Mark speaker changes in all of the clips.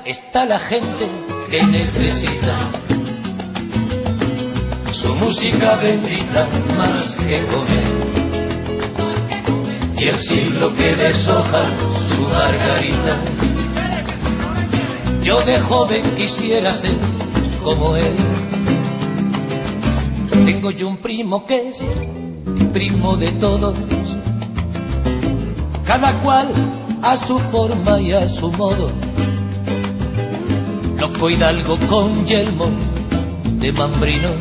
Speaker 1: está la gente que necesita su música bendita más que comer, y el siglo que deshoja su margarita. Yo de joven quisiera ser como él. Tengo yo un primo que es primo de todos, cada cual a su forma y a su modo. Loco hidalgo con yelmo de mambrino,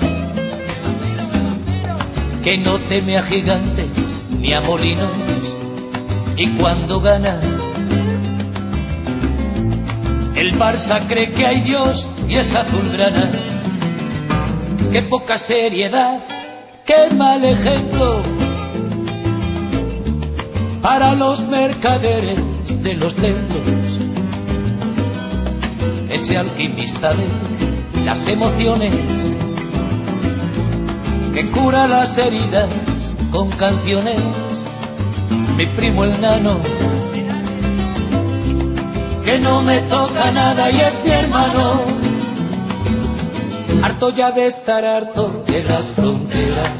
Speaker 1: que no teme a gigantes ni a molinos, y cuando gana el Barça cree que hay Dios y es azulgrana. Qué poca seriedad, qué mal ejemplo para los mercaderes de los templos. Ese alquimista de las emociones que cura las heridas con canciones. Mi primo el nano, que no me toca nada y es mi hermano. Harto ya de estar harto de las fronteras,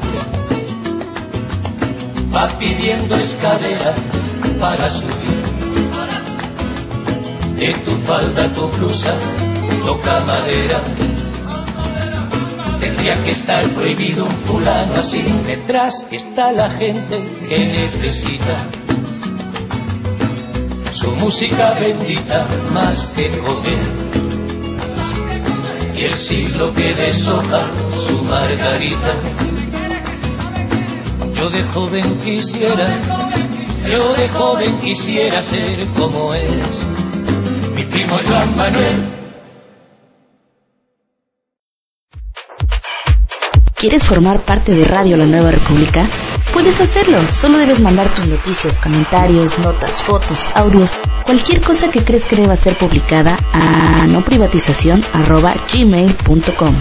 Speaker 1: va pidiendo escaleras para subir. De tu falda tu blusa toca madera, tendría que estar prohibido un fulano así. Detrás está la gente que necesita su música bendita más que comer, y el siglo que deshoja su margarita. Yo de joven quisiera ser como es mi primo Joan Manuel.
Speaker 2: ¿Quieres formar parte de Radio La Nueva República? Puedes hacerlo, solo debes mandar tus noticias, comentarios, notas, fotos, audios, cualquier cosa que crees que deba ser publicada a noprivatizacion@gmail.com.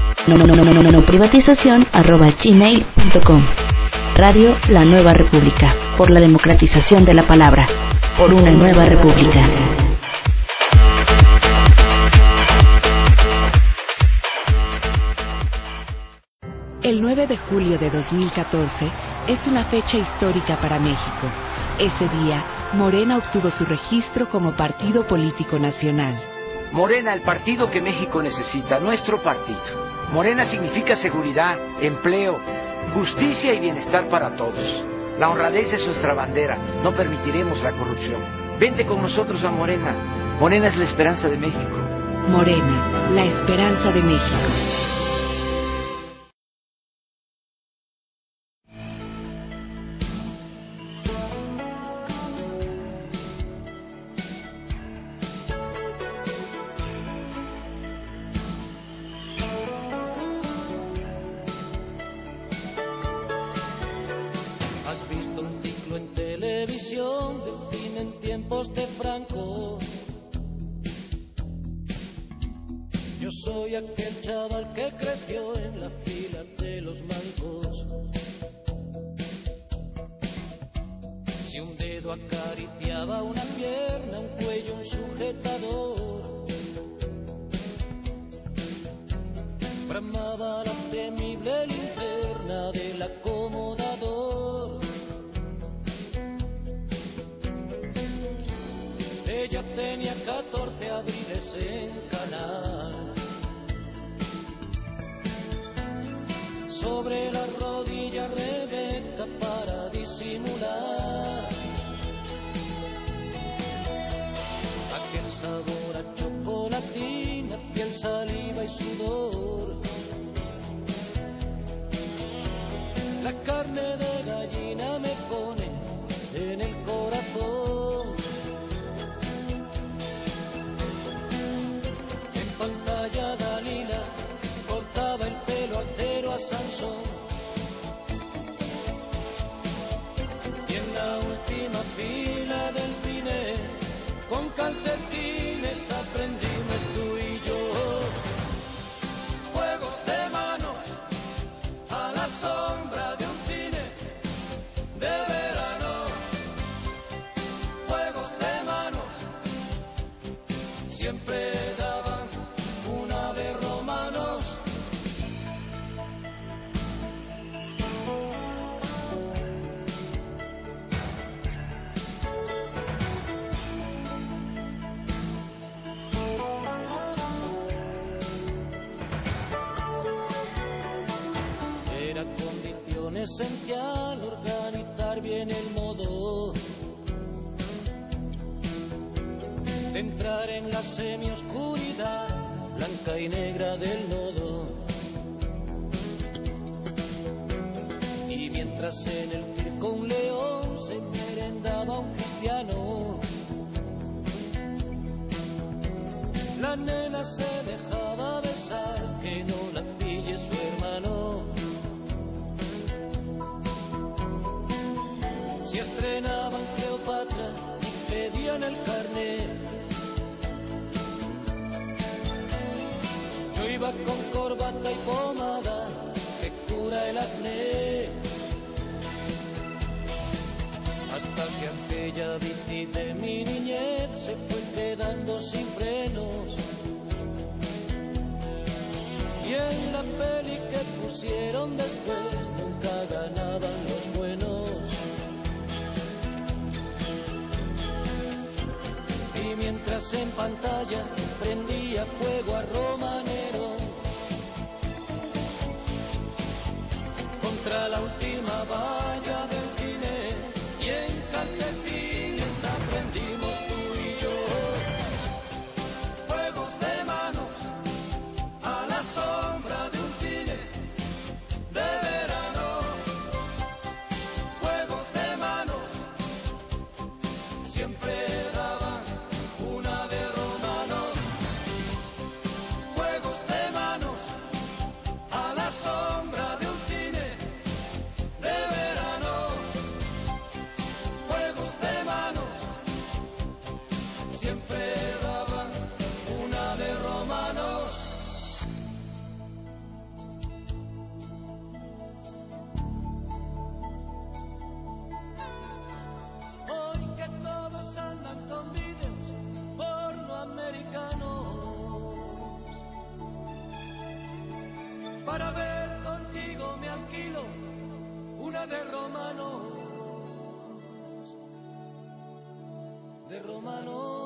Speaker 2: noprivatizacion@gmail.com. Radio La Nueva República, por la democratización de la palabra, por una nueva república. El 9 de julio de 2014 es una fecha histórica para México. Ese día, Morena obtuvo su registro como partido político nacional.
Speaker 3: Morena, el partido que México necesita, nuestro partido. Morena significa seguridad, empleo, justicia y bienestar para todos. La honradez es nuestra bandera, no permitiremos la corrupción. Vente con nosotros a Morena. Morena es la esperanza de México.
Speaker 2: Morena, la esperanza de México.
Speaker 1: Soy aquel chaval que creció en la fila de los mancos. Si un dedo acariciaba una pierna, un cuello, un sujetador, bramaba la temible linterna del acomodador. Ella tenía 14 abriles en Canal. Sobre la rodilla Rebeca para disimular aquel sabor a chocolatina, piel, saliva y sudor. La carne de gallina me pone en el corazón. En pantalla Dalila cortaba el pelo altero a Sansón, y en la última fila del cine con calcetines aprendimos tú y yo. Juegos de manos a la sombra de un cine de verano. siempre daban una de romanos. Era condición esencial organizar bien el modo de entrar en la semioscuridad blanca y negra del lodo. Y mientras en el circo un león se merendaba un cristiano, la nena se dejaba besar, que no la pille su hermano. Si estrenaban Cleopatra y pedían el carnet, yo iba con corbata y pomada que cura el acné. Hasta que aquella bici de mi niñez se fue quedando sin frenos. Y en la peli que pusieron después nunca ganaban los buenos. Y mientras en pantalla prendía fuego a Romanero contra la última valla del cine, y en calcetines aprendimos tú y yo. Juegos de manos a la sombra de un cine de verano. Juegos de manos siempre daban una de romanos. Juegos de manos a la sombra de un cine de verano. Juegos de manos siempre daban una de romanos. Hoy que todos andan con vídeos porno americanos, para ver contigo me alquilo una de romanos, de romanos.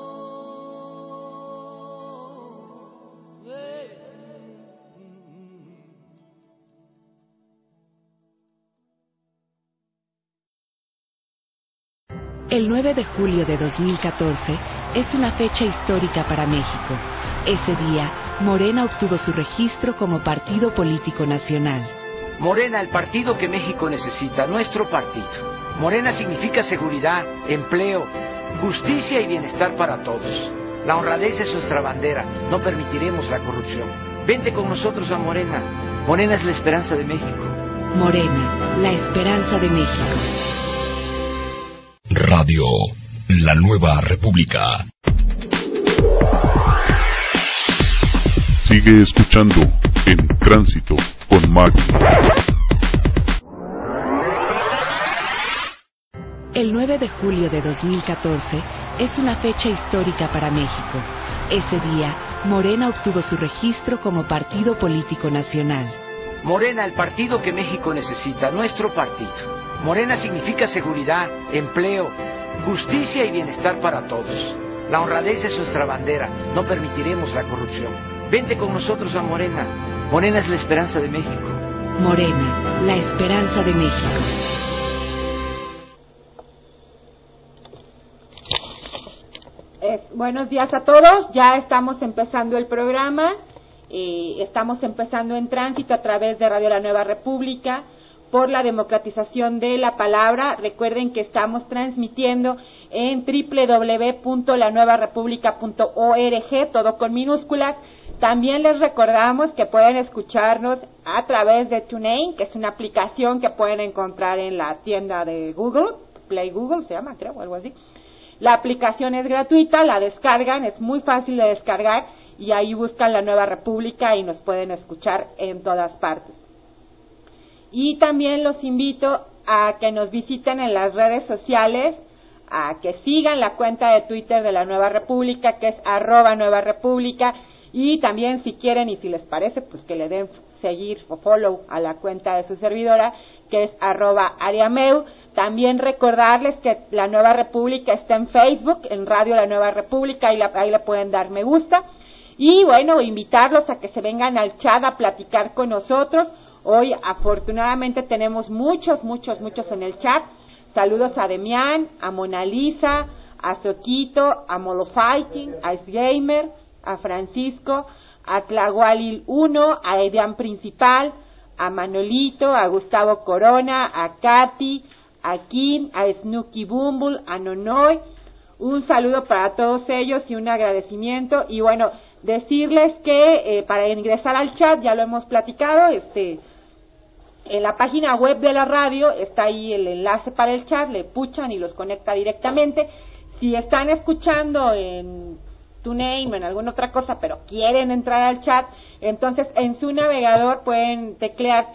Speaker 2: El 9 de julio de 2014 es una fecha histórica para México. Ese día, Morena obtuvo su registro como partido político nacional.
Speaker 3: Morena, el partido que México necesita, nuestro partido. Morena significa seguridad, empleo, justicia y bienestar para todos. La honradez es nuestra bandera, no permitiremos la corrupción. Vente con nosotros a Morena. Morena es la esperanza de México.
Speaker 2: Morena, la esperanza de México.
Speaker 4: Radio La Nueva República.
Speaker 5: Sigue escuchando En Tránsito con Mario.
Speaker 2: El 9 de julio de 2014 es una fecha histórica para México. Ese día, Morena obtuvo su registro como partido político nacional.
Speaker 3: Morena, el partido que México necesita, nuestro partido. Morena significa seguridad, empleo, justicia y bienestar para todos. La honradez es nuestra bandera, no permitiremos la corrupción. Vente con nosotros a Morena. Morena es la esperanza de México.
Speaker 2: Morena, la esperanza de México.
Speaker 6: Buenos días a todos, ya estamos empezando el programa, estamos empezando En Tránsito a través de Radio La Nueva República, por la democratización de la palabra. Recuerden que estamos transmitiendo en www.lanuevarepublica.org, todo con minúsculas. También les recordamos que pueden escucharnos a través de TuneIn, que es una aplicación que pueden encontrar en la tienda de Google, Play Google se llama, creo, o algo así. La aplicación es gratuita, la descargan, es muy fácil de descargar y ahí buscan La Nueva República y nos pueden escuchar en todas partes. Y también los invito a que nos visiten en las redes sociales, a que sigan la cuenta de Twitter de la Nueva República, que es @NuevaRepública, y también si quieren y si les parece, pues que le den seguir o follow a la cuenta de su servidora, que es @Ariameu. También recordarles que la Nueva República está en Facebook, en Radio La Nueva República, ahí le pueden dar me gusta. Y bueno, invitarlos a que se vengan al chat a platicar con nosotros. Hoy afortunadamente tenemos muchos en el chat. Saludos a Demián, a Mona Lisa, a Soquito, a Molo Fighting, a Ice Gamer, a Francisco, a Tlahualil 1, a Edian Principal, a Manolito, a Gustavo Corona, a Katy, a Kim, a Snooky Bumble, a Nonoy. Un saludo para todos ellos y un agradecimiento. Y bueno, decirles que para ingresar al chat, ya lo hemos platicado, en la página web de la radio está ahí el enlace para el chat, le puchan y los conecta directamente. Si están escuchando en TuneIn o en alguna otra cosa, pero quieren entrar al chat, entonces en su navegador pueden teclear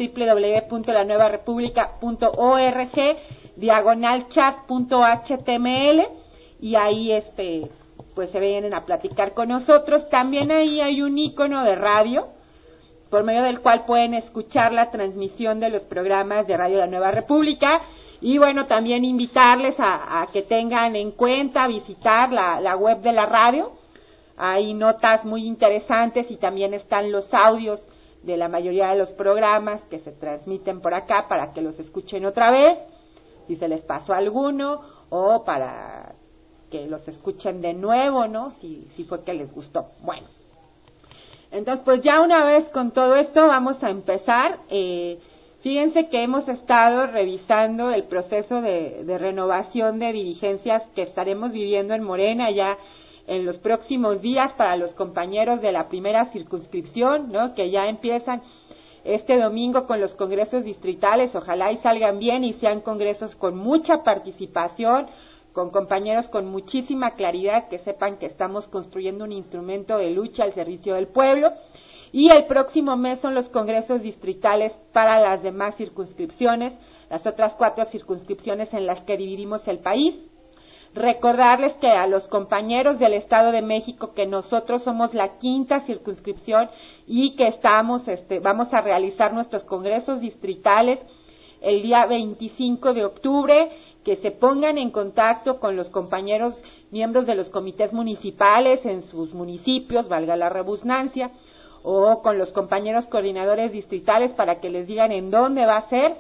Speaker 6: www.lanuevarepublica.org/chat.html y ahí pues se vienen a platicar con nosotros. También ahí hay un icono de radio por medio del cual pueden escuchar la transmisión de los programas de Radio La Nueva República. Y bueno, también invitarles a que tengan en cuenta visitar la web de la radio. Hay notas muy interesantes y también están los audios de la mayoría de los programas que se transmiten por acá para que los escuchen otra vez, si se les pasó alguno, o para que los escuchen de nuevo, ¿no? Si fue que les gustó. Bueno. Entonces, pues ya una vez con todo esto vamos a empezar. Fíjense que hemos estado revisando el proceso de renovación de dirigencias que estaremos viviendo en Morena ya en los próximos días para los compañeros de la primera circunscripción, ¿no? Que ya empiezan este domingo con los congresos distritales. Ojalá y salgan bien y sean congresos con mucha participación, con compañeros con muchísima claridad, que sepan que estamos construyendo un instrumento de lucha al servicio del pueblo. Y el próximo mes son los congresos distritales para las demás circunscripciones, las otras 4 circunscripciones en las que dividimos el país. Recordarles que a los compañeros del Estado de México que nosotros somos la 5ª circunscripción y que vamos a realizar nuestros congresos distritales el día 25 de octubre, que se pongan en contacto con los compañeros miembros de los comités municipales en sus municipios, valga la redundancia, o con los compañeros coordinadores distritales para que les digan en dónde va a ser.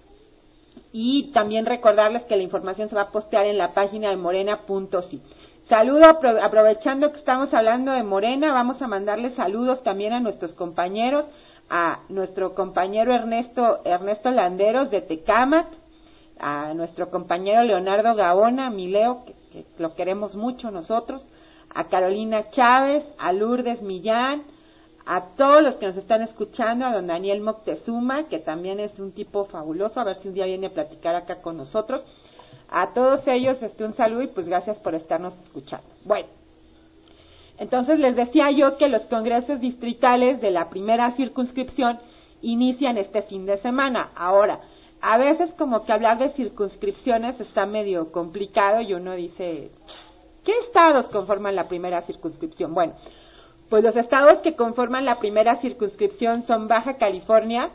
Speaker 6: Y también recordarles que la información se va a postear en la página de morena.si. Saludo, aprovechando que estamos hablando de Morena, vamos a mandarle saludos también a nuestros compañeros, a nuestro compañero Ernesto Landeros de Tecámac, a nuestro compañero Leonardo Gaona, mi Leo, que lo queremos mucho nosotros, a Carolina Chávez, a Lourdes Millán, a todos los que nos están escuchando, a don Daniel Moctezuma, que también es un tipo fabuloso, a ver si un día viene a platicar acá con nosotros. A todos ellos un saludo y pues gracias por estarnos escuchando. Bueno, entonces les decía yo que los congresos distritales de la primera circunscripción inician este fin de semana. Ahora, a veces como que hablar de circunscripciones está medio complicado y uno dice, ¿qué estados conforman la primera circunscripción? Bueno, pues los estados que conforman la primera circunscripción son Baja California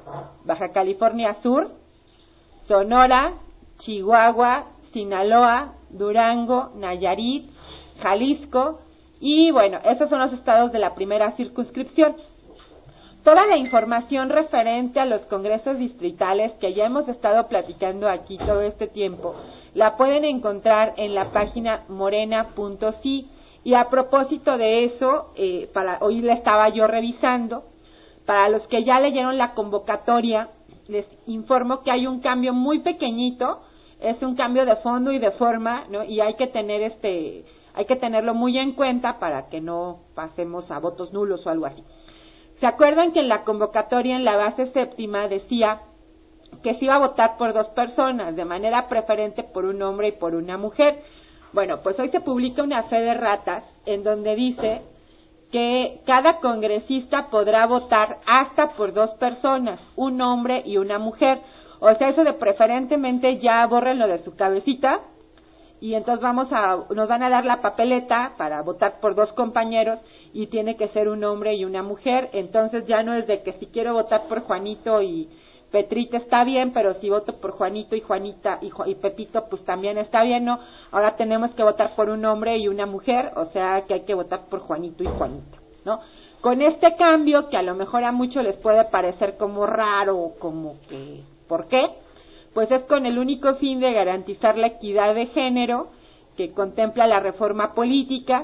Speaker 6: Sur, Sonora, Chihuahua, Sinaloa, Durango, Nayarit, Jalisco, y bueno, esos son los estados de la primera circunscripción. Toda la información referente a los congresos distritales que ya hemos estado platicando aquí todo este tiempo, la pueden encontrar en la página morena.si. Y a propósito de eso, hoy la estaba yo revisando, para los que ya leyeron la convocatoria, les informo que hay un cambio muy pequeñito, es un cambio de fondo y de forma, ¿no? Y hay que tenerlo muy en cuenta para que no pasemos a votos nulos o algo así. ¿Se acuerdan que en la convocatoria en la base séptima decía que se iba a votar por 2 personas, de manera preferente por un hombre y por una mujer? Bueno, pues hoy se publica una fe de ratas en donde dice que cada congresista podrá votar hasta por 2 personas, un hombre y una mujer. O sea, eso de preferentemente ya bórrenlo de su cabecita y entonces nos van a dar la papeleta para votar por 2 compañeros y tiene que ser un hombre y una mujer. Entonces ya no es de que si quiero votar por Juanito y Petrita está bien, pero si voto por Juanito y Juanita y Pepito pues también está bien, ¿no? Ahora tenemos que votar por un hombre y una mujer, o sea que hay que votar por Juanito y Juanita, ¿no? Con este cambio, que a lo mejor a muchos les puede parecer como raro, como que, ¿por qué? Pues es con el único fin de garantizar la equidad de género que contempla la reforma política.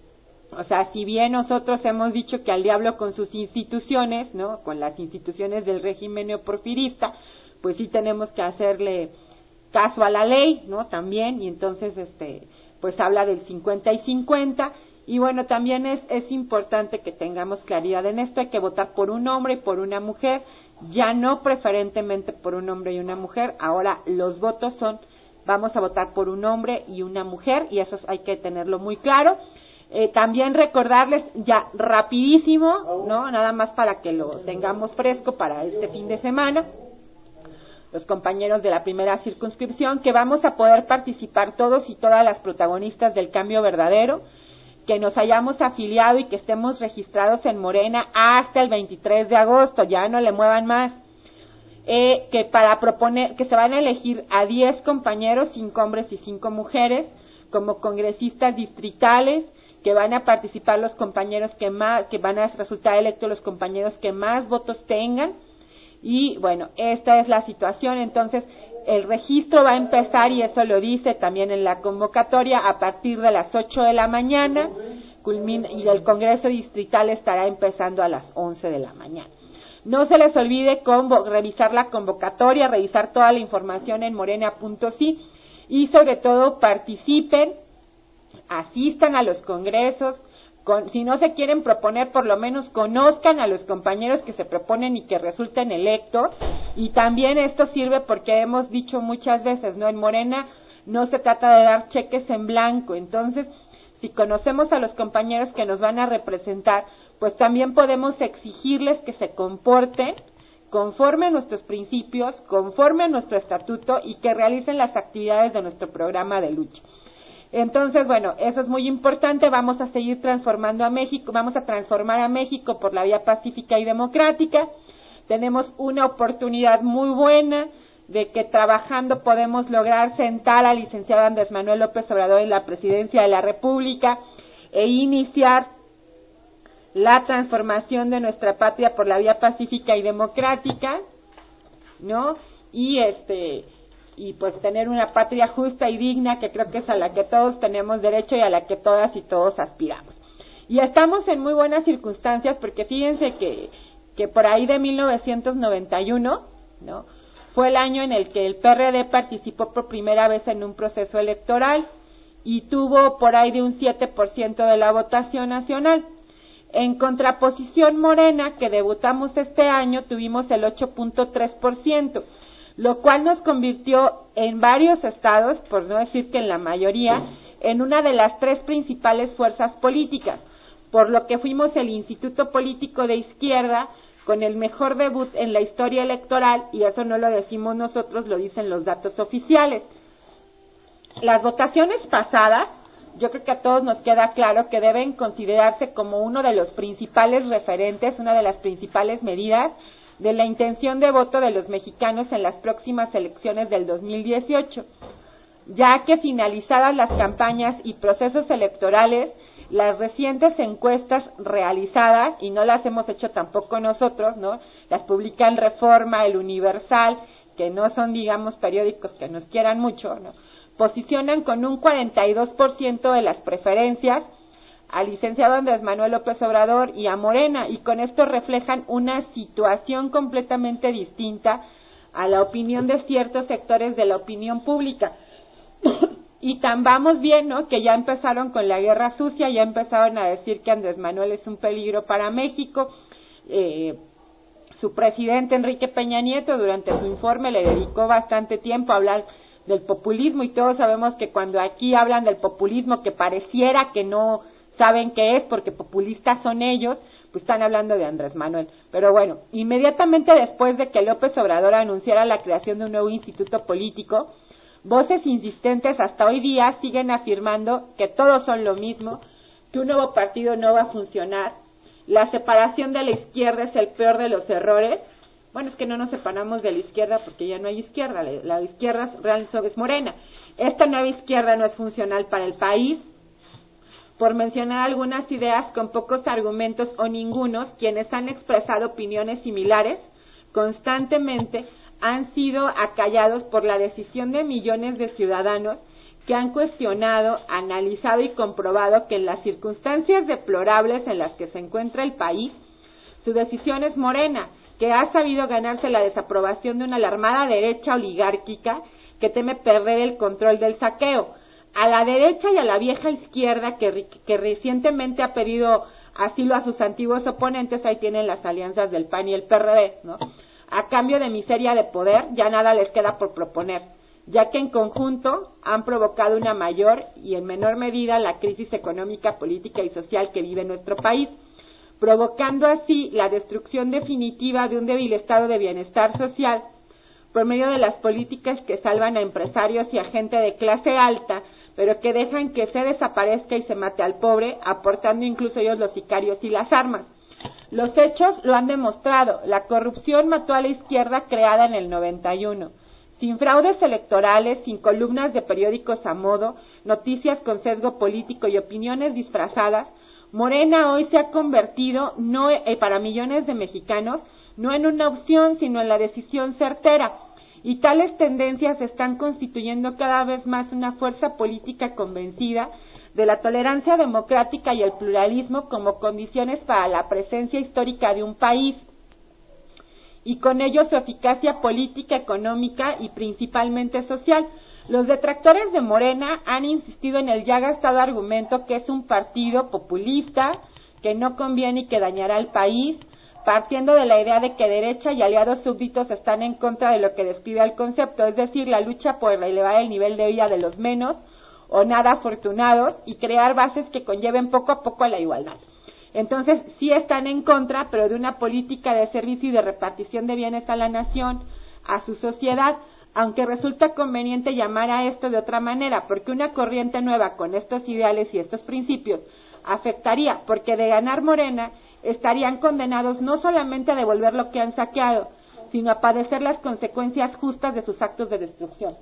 Speaker 6: O sea, si bien nosotros hemos dicho que al diablo con sus instituciones, ¿no? Con las instituciones del régimen neoporfirista, pues sí tenemos que hacerle caso a la ley, ¿no? También, y entonces, pues habla del 50 y 50, y bueno, también es importante que tengamos claridad en esto. Hay que votar por un hombre y por una mujer, ya no preferentemente por un hombre y una mujer. Ahora los votos vamos a votar por un hombre y una mujer, y eso hay que tenerlo muy claro. También recordarles ya rapidísimo, ¿no? Nada más para que lo tengamos fresco para este fin de semana, los compañeros de la primera circunscripción, que vamos a poder participar todos y todas las protagonistas del cambio verdadero, que nos hayamos afiliado y que estemos registrados en Morena hasta el 23 de agosto, ya no le muevan más. Que para proponer, que se van a elegir a 10 compañeros, 5 hombres y 5 mujeres, como congresistas distritales, que van a participar los compañeros que van a resultar electos los compañeros que más votos tengan. Y bueno, esta es la situación. Entonces el registro va a empezar, y eso lo dice también en la convocatoria, a partir de las 8 de la mañana, y el Congreso Distrital estará empezando a las 11 de la mañana. No se les olvide revisar la convocatoria, revisar toda la información en morena.si, y sobre todo participen, asistan a los congresos. Si no se quieren proponer, por lo menos conozcan a los compañeros que se proponen y que resulten electos. Y también esto sirve porque hemos dicho muchas veces, ¿no? En Morena no se trata de dar cheques en blanco. Entonces, si conocemos a los compañeros que nos van a representar, pues también podemos exigirles que se comporten conforme a nuestros principios, conforme a nuestro estatuto, y que realicen las actividades de nuestro programa de lucha. Entonces, bueno, eso es muy importante. Vamos a seguir transformando a México, vamos a transformar a México por la vía pacífica y democrática. Tenemos una oportunidad muy buena de que trabajando podemos lograr sentar al licenciado Andrés Manuel López Obrador en la presidencia de la República e iniciar la transformación de nuestra patria por la vía pacífica y democrática, ¿no? Y pues tener una patria justa y digna, que creo que es a la que todos tenemos derecho y a la que todas y todos aspiramos. Y estamos en muy buenas circunstancias, porque fíjense que por ahí de 1991, ¿no? Fue el año en el que el PRD participó por primera vez en un proceso electoral y tuvo por ahí de un 7% de la votación nacional. En contraposición, Morena, que debutamos este año, tuvimos el 8.3%. Lo cual nos convirtió en varios estados, por no decir que en la mayoría, en una de las 3 principales fuerzas políticas, por lo que fuimos el instituto político de izquierda con el mejor debut en la historia electoral, y eso no lo decimos nosotros, lo dicen los datos oficiales. Las votaciones pasadas, yo creo que a todos nos queda claro que deben considerarse como uno de los principales referentes, una de las principales medidas de la intención de voto de los mexicanos en las próximas elecciones del 2018, ya que finalizadas las campañas y procesos electorales, las recientes encuestas realizadas, y no las hemos hecho tampoco nosotros, ¿no? Las publican Reforma, El Universal, que no son, digamos, periódicos que nos quieran mucho, ¿no? Posicionan con un 42% de las preferencias al licenciado Andrés Manuel López Obrador y a Morena, y con esto reflejan una situación completamente distinta a la opinión de ciertos sectores de la opinión pública. Y tan vamos bien, ¿no?, que ya empezaron con la guerra sucia, ya empezaron a decir que Andrés Manuel es un peligro para México. Su presidente Enrique Peña Nieto durante su informe le dedicó bastante tiempo a hablar del populismo, y todos sabemos que cuando aquí hablan del populismo, que pareciera que no saben qué es, porque populistas son ellos, pues están hablando de Andrés Manuel. Pero bueno, inmediatamente después de que López Obrador anunciara la creación de un nuevo instituto político, Voces insistentes hasta hoy día siguen afirmando que todos son lo mismo, que un nuevo partido no va a funcionar, la separación de la izquierda es el peor de los errores. Bueno, es que no nos separamos de la izquierda porque ya no hay izquierda, la izquierda real es Morena. Esta nueva izquierda no es funcional para el país. Por mencionar algunas ideas con pocos argumentos o ningunos, quienes han expresado opiniones similares constantemente han sido acallados por la decisión de millones de ciudadanos que han cuestionado, analizado y comprobado que en las circunstancias deplorables en las que se encuentra el país, su decisión es Morena, que ha sabido ganarse la desaprobación de una alarmada derecha oligárquica que teme perder el control del saqueo. A la derecha y a la vieja izquierda que recientemente ha pedido asilo a sus antiguos oponentes, ahí tienen las alianzas del PAN y el PRD, ¿no? A cambio de miseria de poder, ya nada les queda por proponer, ya que en conjunto han provocado una mayor y en menor medida la crisis económica, política y social que vive nuestro país, provocando así la destrucción definitiva de un débil estado de bienestar social por medio de las políticas que salvan a empresarios y a gente de clase alta, pero que dejan que se desaparezca y se mate al pobre, aportando incluso ellos los sicarios y las armas. Los hechos lo han demostrado. La corrupción mató a la izquierda creada en el 91. Sin fraudes electorales, sin columnas de periódicos a modo, noticias con sesgo político y opiniones disfrazadas, Morena hoy se ha convertido, para millones de mexicanos, no en una opción, sino en la decisión certera. Y tales tendencias están constituyendo cada vez más una fuerza política convencida de la tolerancia democrática y el pluralismo como condiciones para la presencia histórica de un país, y con ello su eficacia política, económica y principalmente social. Los detractores de Morena han insistido en el ya gastado argumento que es un partido populista, que no conviene y que dañará al país, partiendo de la idea de que derecha y aliados súbditos están en contra de lo que describe el concepto, es decir, la lucha por elevar el nivel de vida de los menos o nada afortunados y crear bases que conlleven poco a poco a la igualdad. Entonces, sí están en contra, pero de una política de servicio y de repartición de bienes a la nación, a su sociedad, aunque resulta conveniente llamar a esto de otra manera, porque una corriente nueva con estos ideales y estos principios afectaría, porque de ganar Morena estarían condenados no solamente a devolver lo que han saqueado, sino a padecer las consecuencias justas de sus actos de destrucción.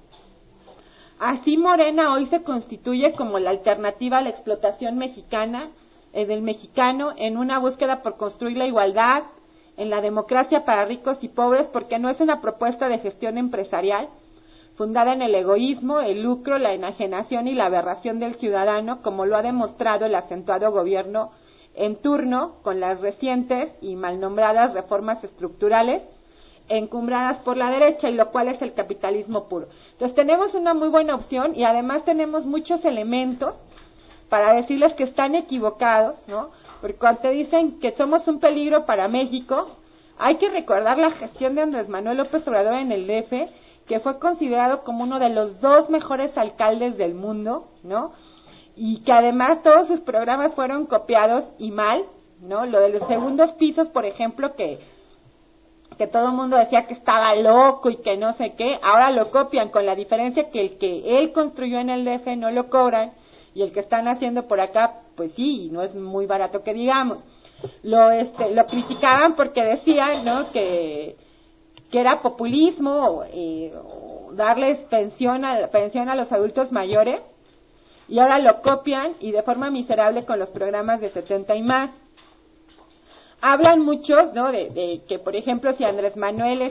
Speaker 6: Así Morena hoy se constituye como la alternativa a la explotación mexicana, del mexicano, en una búsqueda por construir la igualdad, en la democracia para ricos y pobres, porque no es una propuesta de gestión empresarial fundada en el egoísmo, el lucro, la enajenación y la aberración del ciudadano, como lo ha demostrado el acentuado gobierno en turno con las recientes y mal nombradas reformas estructurales encumbradas por la derecha, y lo cual es el capitalismo puro. Entonces tenemos una muy buena opción y además tenemos muchos elementos para decirles que están equivocados, ¿no? Porque cuando te dicen que somos un peligro para México, hay que recordar la gestión de Andrés Manuel López Obrador en el DF, que fue considerado como uno de los 2 mejores alcaldes del mundo, ¿no? Y que además todos sus programas fueron copiados y mal, ¿no? Lo de los segundos pisos, por ejemplo, que todo el mundo decía que estaba loco y que no sé qué, ahora lo copian, con la diferencia que el que él construyó en el DF no lo cobran, y el que están haciendo por acá, pues sí, no es muy barato que digamos. Lo criticaban porque decían, ¿no?, que era populismo darles pensión a los adultos mayores, y ahora lo copian y de forma miserable con los programas de 70 y más. Hablan muchos, ¿no?, de que, por ejemplo, si Andrés Manuel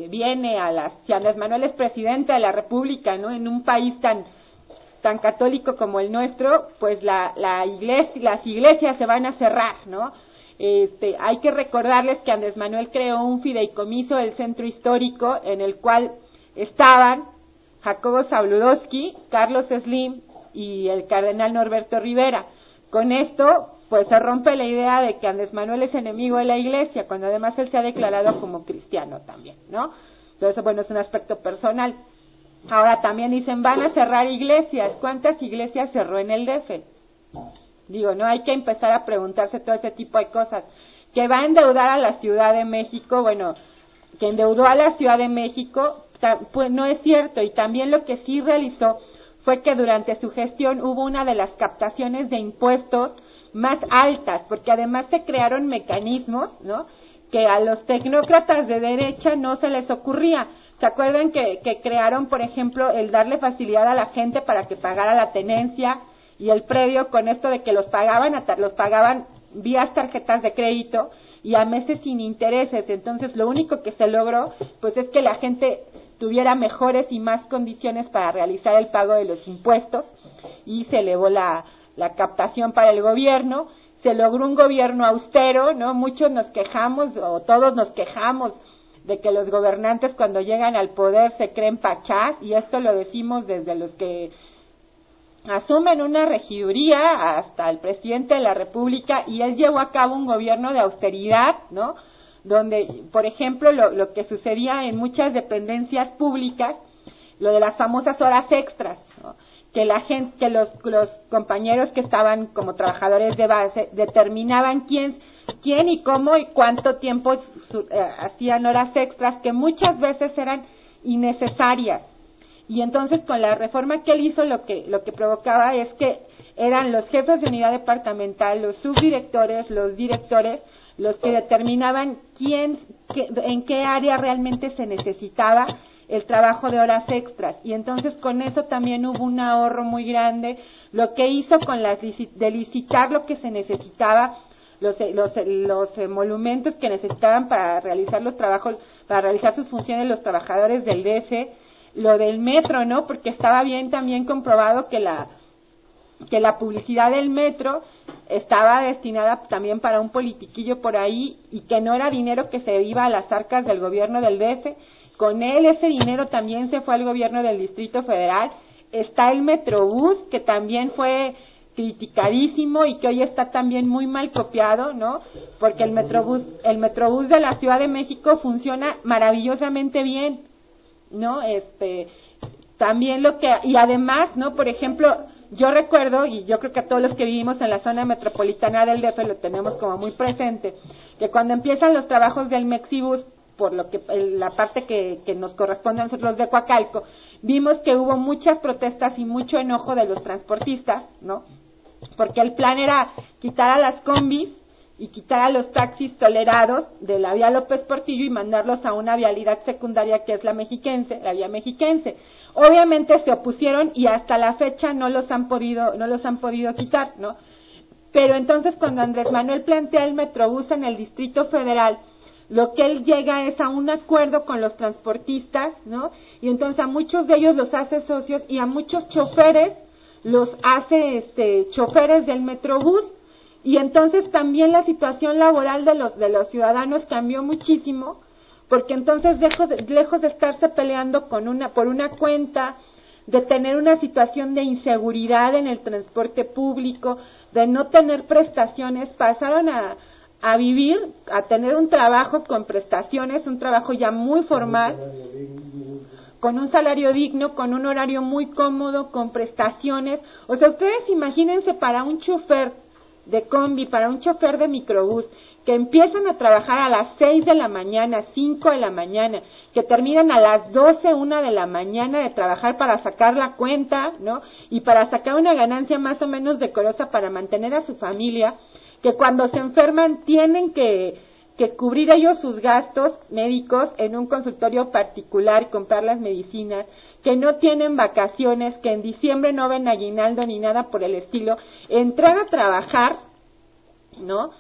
Speaker 6: si Andrés Manuel es presidente de la República, ¿no?, en un país tan católico como el nuestro, pues las iglesias se van a cerrar, ¿no? Hay que recordarles que Andrés Manuel creó un fideicomiso del centro histórico en el cual estaban Jacobo Zabludovsky, Carlos Slim y el cardenal Norberto Rivera. Con esto, pues se rompe la idea de que Andrés Manuel es enemigo de la iglesia, cuando además él se ha declarado como cristiano también, ¿no? Entonces, bueno, es un aspecto personal. Ahora también dicen, van a cerrar iglesias. ¿Cuántas iglesias cerró en el DF? Digo, no, hay que empezar a preguntarse todo ese tipo de cosas. Que va a endeudar a la Ciudad de México, bueno, que endeudó a la Ciudad de México pues no es cierto. Y también lo que sí realizó fue que durante su gestión hubo una de las captaciones de impuestos más altas, porque además se crearon mecanismos, ¿no?, que a los tecnócratas de derecha no se les ocurría. ¿Se acuerdan que crearon, por ejemplo, el darle facilidad a la gente para que pagara la tenencia y el predio, con esto de que los pagaban vía tarjetas de crédito y a meses sin intereses? Entonces, lo único que se logró, pues, es que la gente tuviera mejores y más condiciones para realizar el pago de los impuestos, y se elevó la captación para el gobierno. Se logró un gobierno austero, ¿no? Muchos nos quejamos, o todos nos quejamos, de que los gobernantes cuando llegan al poder se creen pachás, y esto lo decimos desde los que asumen una regiduría hasta el presidente de la República, y él llevó a cabo un gobierno de austeridad, ¿no?, donde, por ejemplo, lo que sucedía en muchas dependencias públicas, lo de las famosas horas extras, ¿no?, que los compañeros que estaban como trabajadores de base determinaban quién y cómo y cuánto tiempo hacían horas extras, que muchas veces eran innecesarias. Y entonces, con la reforma que él hizo, lo que provocaba es que eran los jefes de unidad departamental, los subdirectores, los directores, los que determinaban en qué área realmente se necesitaba el trabajo de horas extras. Y entonces, con eso también hubo un ahorro muy grande. Lo que hizo con de licitar lo que se necesitaba, los emolumentos que necesitaban para realizar los trabajos, para realizar sus funciones los trabajadores del DF, lo del metro, ¿no?, porque estaba bien también comprobado que la publicidad del metro estaba destinada también para un politiquillo por ahí, y que no era dinero que se iba a las arcas del gobierno del DF. Con él ese dinero también se fue al gobierno del Distrito Federal. Está el Metrobús, que también fue criticadísimo y que hoy está también muy mal copiado, ¿no?, porque el Metrobús de la Ciudad de México funciona maravillosamente bien, ¿no? También y además, ¿no?, por ejemplo, yo recuerdo, y yo creo que a todos los que vivimos en la zona metropolitana del DF lo tenemos como muy presente, que cuando empiezan los trabajos del Mexibus, por lo que la parte que nos corresponde a nosotros de Coacalco, vimos que hubo muchas protestas y mucho enojo de los transportistas, ¿no?, porque el plan era quitar a las combis y quitar a los taxis tolerados de la vía López Portillo y mandarlos a una vialidad secundaria que es la vía mexiquense. Obviamente se opusieron y hasta la fecha no los han podido quitar, ¿no? Pero entonces, cuando Andrés Manuel plantea el Metrobús en el Distrito Federal, lo que él llega es a un acuerdo con los transportistas, ¿no? Y entonces a muchos de ellos los hace socios, y a muchos choferes los hace choferes del Metrobús. Y entonces también la situación laboral de los ciudadanos cambió muchísimo, porque entonces lejos de estarse peleando por una cuenta, de tener una situación de inseguridad en el transporte público, de no tener prestaciones, pasaron a vivir, a tener un trabajo con prestaciones, un trabajo ya muy formal, con un salario digno, con un horario muy cómodo, con prestaciones. O sea, ustedes imagínense, para un chofer de combi, para un chofer de microbús, que empiezan a trabajar a las 6 de la mañana, 5 de la mañana, que terminan a las 12, 1 de la mañana de trabajar para sacar la cuenta, ¿no?, y para sacar una ganancia más o menos decorosa para mantener a su familia, que cuando se enferman tienen que cubrir ellos sus gastos médicos en un consultorio particular y comprar las medicinas, que no tienen vacaciones, que en diciembre no ven aguinaldo ni nada por el estilo. Entrar a trabajar, ¿no?,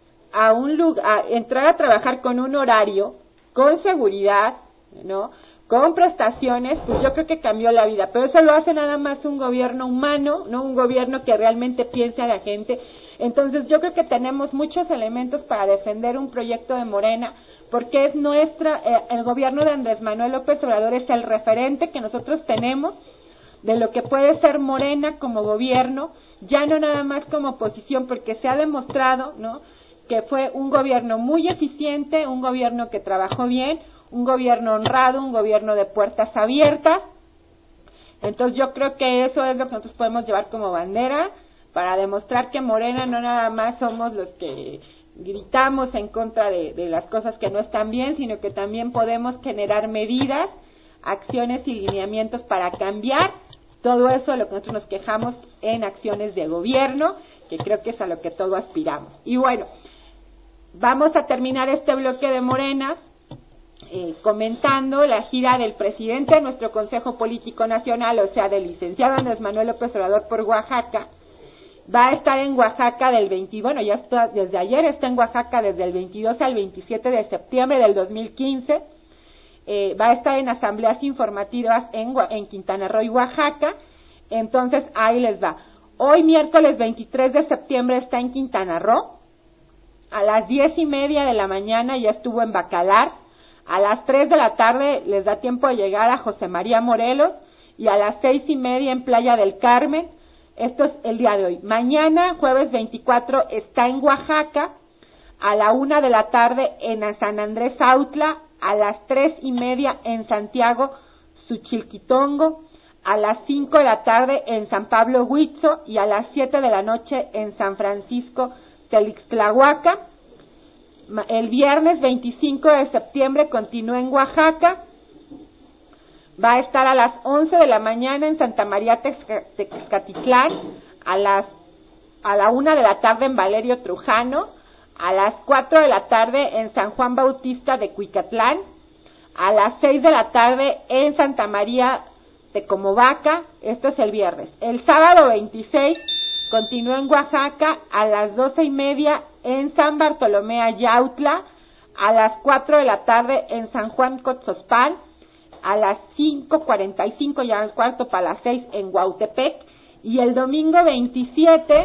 Speaker 6: entrar a trabajar con un horario, con seguridad, ¿no?, con prestaciones, pues yo creo que cambió la vida. Pero eso lo hace nada más un gobierno humano, no un gobierno que realmente piense a la gente. Entonces yo creo que tenemos muchos elementos para defender un proyecto de Morena, porque es el gobierno de Andrés Manuel López Obrador es el referente que nosotros tenemos de lo que puede ser Morena como gobierno, ya no nada más como oposición, porque se ha demostrado, ¿no?, que fue un gobierno muy eficiente, un gobierno que trabajó bien, un gobierno honrado, un gobierno de puertas abiertas. Entonces yo creo que eso es lo que nosotros podemos llevar como bandera, para demostrar que Morena no nada más somos los que gritamos en contra de las cosas que no están bien, sino que también podemos generar medidas acciones y lineamientos para cambiar todo eso, lo que nosotros nos quejamos, en acciones de gobierno, que creo que es a lo que todos aspiramos. Y bueno, vamos a terminar este bloque de Morena comentando la gira del presidente de nuestro Consejo Político Nacional, o sea, del licenciado Andrés Manuel López Obrador por Oaxaca. Va a estar en Oaxaca ya está, desde ayer está en Oaxaca, desde el 22 al 27 de septiembre del 2015. Va a estar en asambleas informativas en Quintana Roo y Oaxaca. Entonces, ahí les va. Hoy, miércoles 23 de septiembre, está en Quintana Roo. A las 10:30 de la mañana ya estuvo en Bacalar. A las 3 de la tarde les da tiempo de llegar a José María Morelos. Y a las 6:30 en Playa del Carmen. Esto es el día de hoy. Mañana, jueves 24, está en Oaxaca. A la 1 de la tarde en San Andrés Autla. A las 3:30 en Santiago Suchilquitongo. A las 5 de la tarde en San Pablo Huitzo. Y a las 7 de la noche en San Francisco Telixtlahuaca. El viernes 25 de septiembre continúa en Oaxaca. Va a estar a las 11 de la mañana en Santa María Texcatitlán, a la 1 de la tarde en Valerio Trujano, a las 4 de la tarde en San Juan Bautista de Cuicatlán, a las 6 de la tarde en Santa María de Comovaca. Esto es el viernes. El sábado 26 continúa en Oaxaca, a las 12:30 en San Bartolomé Ayautla, a las 4 de la tarde en San Juan Cotzozpan, a las 5:45, ya al cuarto para las 6 en Huautepec, y el domingo 27,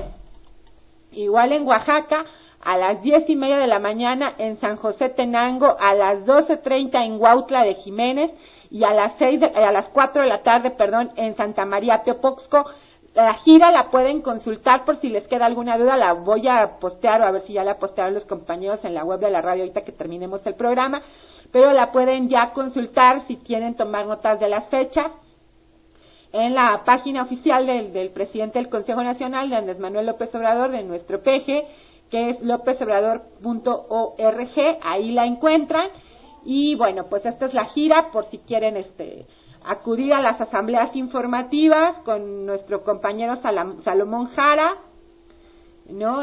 Speaker 6: igual en Oaxaca, a las 10:30 de la mañana en San José Tenango, a las 12:30 en Huautla de Jiménez, y a las 4 de la tarde, en Santa María Teopoxco. La gira la pueden consultar por si les queda alguna duda, la voy a postear, o a ver si ya la postearon los compañeros en la web de la radio ahorita que terminemos el programa, pero la pueden ya consultar si quieren tomar notas de las fechas en la página oficial del presidente del Consejo Nacional, de Andrés Manuel López Obrador, de nuestro PG, que es lopezobrador.org, ahí la encuentran. Y bueno, pues esta es la gira por si quieren acudir a las asambleas informativas con nuestro compañero Salomón Jara, ¿no?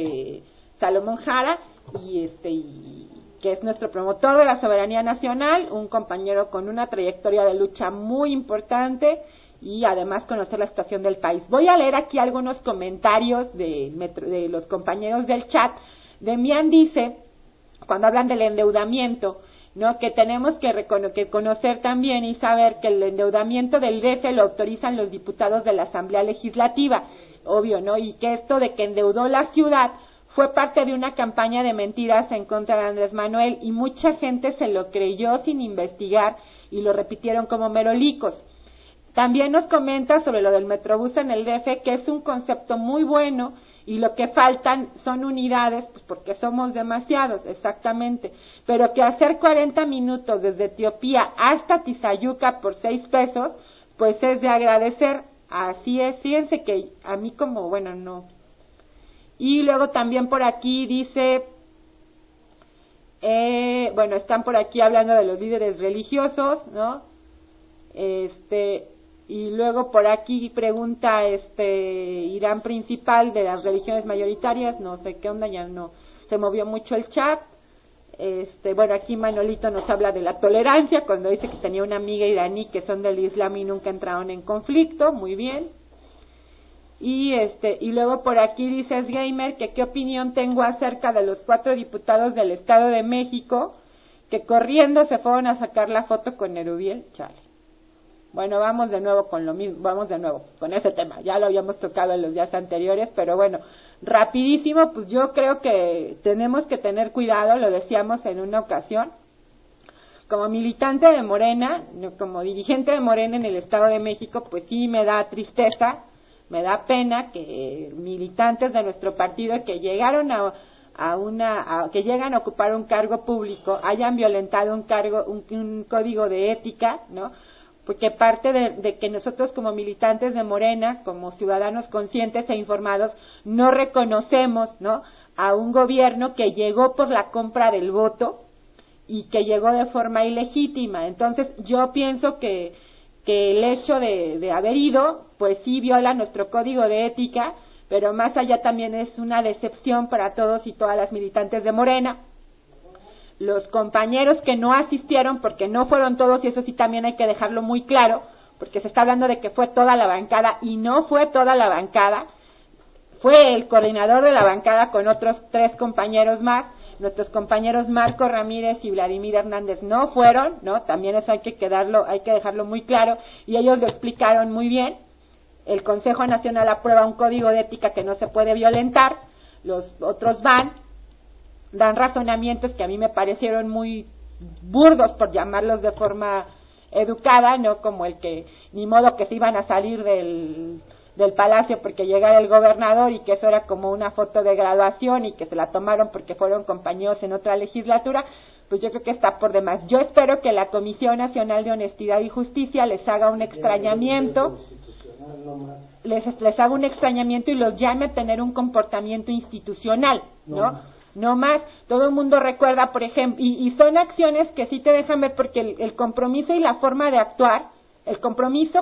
Speaker 6: Salomón Jara, y que es nuestro promotor de la soberanía nacional, un compañero con una trayectoria de lucha muy importante, y además conocer la situación del país. Voy a leer aquí algunos comentarios de los compañeros del chat. Demian dice, cuando hablan del endeudamiento, ¿no?, que tenemos que conocer también y saber que el endeudamiento del DF lo autorizan los diputados de la Asamblea Legislativa, obvio, ¿no? Y que esto de que endeudó la ciudad fue parte de una campaña de mentiras en contra de Andrés Manuel, y mucha gente se lo creyó sin investigar y lo repitieron como merolicos. También nos comenta sobre lo del Metrobús en el DF, que es un concepto muy bueno, y lo que faltan son unidades, pues porque somos demasiados, exactamente, pero que hacer 40 minutos desde Etiopía hasta Tizayuca por 6 pesos, pues es de agradecer. Así es, fíjense que a mí no. Y luego también por aquí dice, están por aquí hablando de los líderes religiosos, ¿no? Y luego por aquí pregunta Irán Principal de las religiones mayoritarias, no sé qué onda, ya no se movió mucho el chat. Aquí Manolito nos habla de la tolerancia, cuando dice que tenía una amiga iraní que son del Islam y nunca entraron en conflicto, muy bien. Y luego por aquí dice Gamer que qué opinión tengo acerca de los 4 diputados del Estado de México que corriendo se fueron a sacar la foto con Erubiel, chale. Bueno, vamos de nuevo con ese tema. Ya lo habíamos tocado en los días anteriores, pero bueno, rapidísimo, pues yo creo que tenemos que tener cuidado, lo decíamos en una ocasión. Como militante de Morena, como dirigente de Morena en el Estado de México, pues sí me da tristeza, me da pena que militantes de nuestro partido que llegaron que llegan a ocupar un cargo público hayan violentado un código de ética, ¿no? Porque parte de que nosotros como militantes de Morena, como ciudadanos conscientes e informados, no reconocemos, ¿no?, a un gobierno que llegó por la compra del voto y que llegó de forma ilegítima. Entonces yo pienso que el hecho de haber ido, pues sí viola nuestro código de ética, pero más allá también es una decepción para todos y todas las militantes de Morena. Los compañeros que no asistieron, porque no fueron todos, y eso sí también hay que dejarlo muy claro, porque se está hablando de que fue toda la bancada, y no fue toda la bancada, fue el coordinador de la bancada con otros 3 compañeros más. Nuestros compañeros Marco Ramírez y Vladimir Hernández no fueron, ¿no? También eso hay que dejarlo muy claro, y ellos lo explicaron muy bien. El Consejo Nacional aprueba un código de ética que no se puede violentar, los otros dan razonamientos que a mí me parecieron muy burdos, por llamarlos de forma educada, no como el que ni modo que se iban a salir del palacio porque llegara el gobernador, y que eso era como una foto de graduación y que se la tomaron porque fueron compañeros en otra legislatura. Pues yo creo que está por demás. Yo espero que la Comisión Nacional de Honestidad y Justicia les haga un extrañamiento, les haga un extrañamiento y los llame a tener un comportamiento institucional, ¿no? No más. Todo el mundo recuerda, por ejemplo, y son acciones que sí te dejan ver, porque el compromiso y la forma de actuar, el compromiso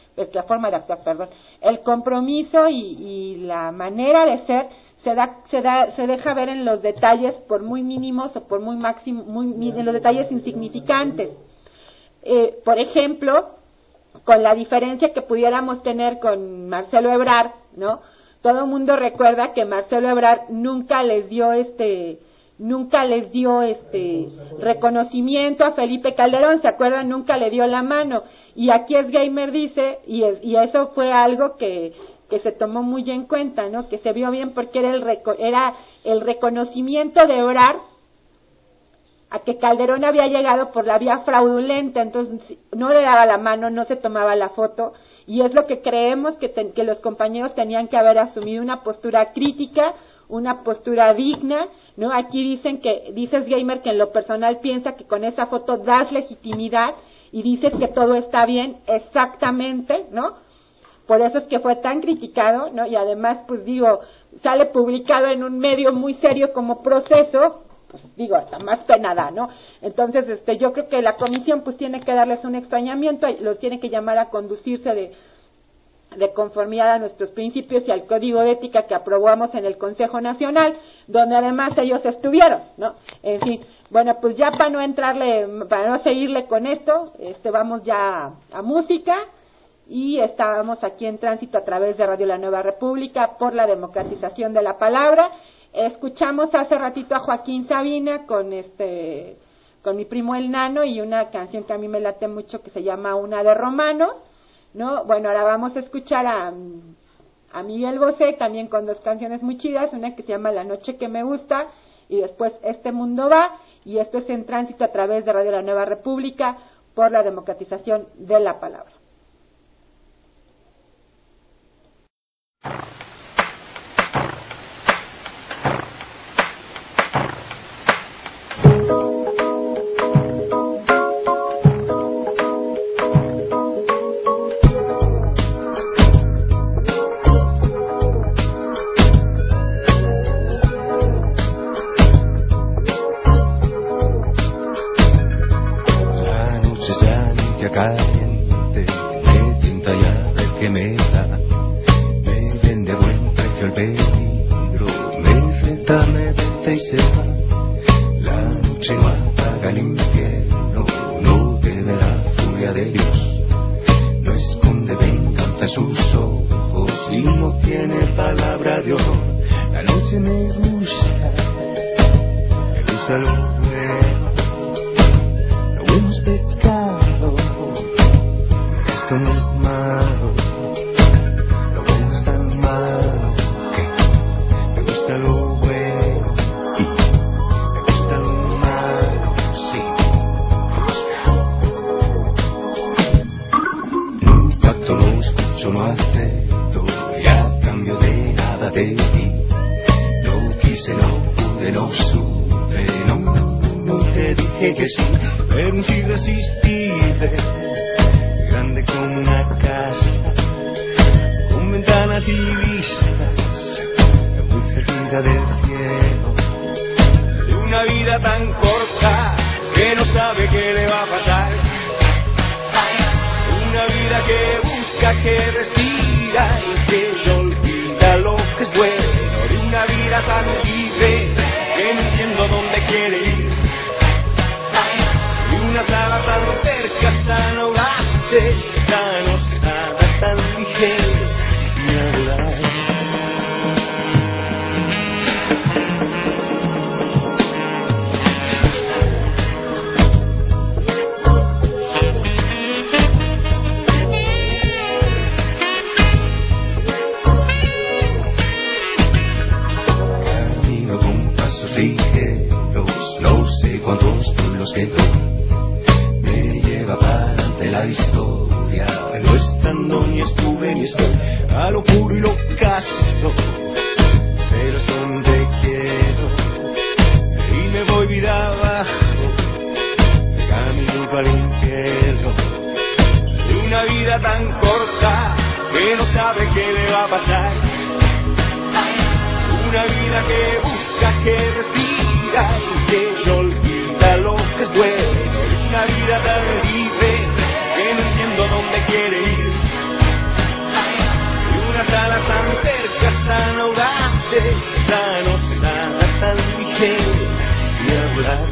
Speaker 6: y la manera de ser se deja ver en los detalles, por muy mínimos o por muy máximos, en los detalles insignificantes. Por ejemplo, con la diferencia que pudiéramos tener con Marcelo Ebrard, ¿no? Todo el mundo recuerda que Marcelo Ebrard nunca les dio reconocimiento a Felipe Calderón, ¿se acuerdan? Nunca le dio la mano. Y aquí Gamer dice, y eso fue algo que se tomó muy en cuenta, ¿no? Que se vio bien, porque era el reconocimiento de Ebrard a que Calderón había llegado por la vía fraudulenta. Entonces no le daba la mano, no se tomaba la foto, y es lo que creemos que los compañeros tenían que haber asumido, una postura crítica, una postura digna, ¿no? Aquí dices Gamer que en lo personal piensa que con esa foto das legitimidad y dices que todo está bien, exactamente, ¿no? Por eso es que fue tan criticado, ¿no? Y además, pues sale publicado en un medio muy serio como Proceso, pues hasta más pena da, ¿no? Entonces, yo creo que la comisión pues tiene que darles un extrañamiento, los tiene que llamar a conducirse de conformidad a nuestros principios y al código de ética que aprobamos en el Consejo Nacional, donde además ellos estuvieron, ¿no? En fin, bueno, pues ya para no seguirle con esto, vamos ya a música, y estábamos aquí en Tránsito a través de Radio La Nueva República por la democratización de la palabra. Escuchamos hace ratito a Joaquín Sabina con mi primo el Nano, y una canción que a mí me late mucho que se llama Una de Romanos, ¿no? Bueno, ahora vamos a escuchar a Miguel Bosé también con 2 canciones muy chidas, una que se llama La Noche que Me Gusta y después Este Mundo Va, y esto es en Tránsito a través de Radio La Nueva República por la democratización de la palabra.
Speaker 7: Caliente, me tienta ya ver que me da, me vende a buen precio el peligro, me renta, me vende y se va. La noche no apaga el infierno, no debe la furia de Dios, no esconde venganza en sus ojos y no tiene palabra de honor. La noche me gusta lo bueno es pecado. Esto no es malo, lo bueno es tan malo que me gusta lo bueno y me gusta lo malo, sí. Un pacto lo escucho, lo acepto y a cambio de nada de ti. No quise, no pude, no supe, no te dije que sí, pero un sí irresistible, grande como una casa, con ventanas y vistas, muy cerquita del cielo, de una vida tan corta que no sabe qué le va a pasar. Una vida que busca, que respira y que olvida lo que es bueno. De una vida tan libre que no entiendo dónde quiere ir. Y unas alas tan cercas, tan audaces, tan osadas, tan ligeras y volar.
Speaker 8: Cuántos pueblos que me lleva para ante la historia, pero estando ni estuve ni estoy a lo puro y lo casto, sé los donde quiero y me voy vida abajo, camino para el infierno de una vida tan corta que no sabe qué le va a pasar, una vida que busca, que respira y que no olvida lo que es bueno, una vida tan libre que no entiendo dónde quiere ir, y unas alas tan cercas, tan audaces, tan osadas, tan ligeras y a volar.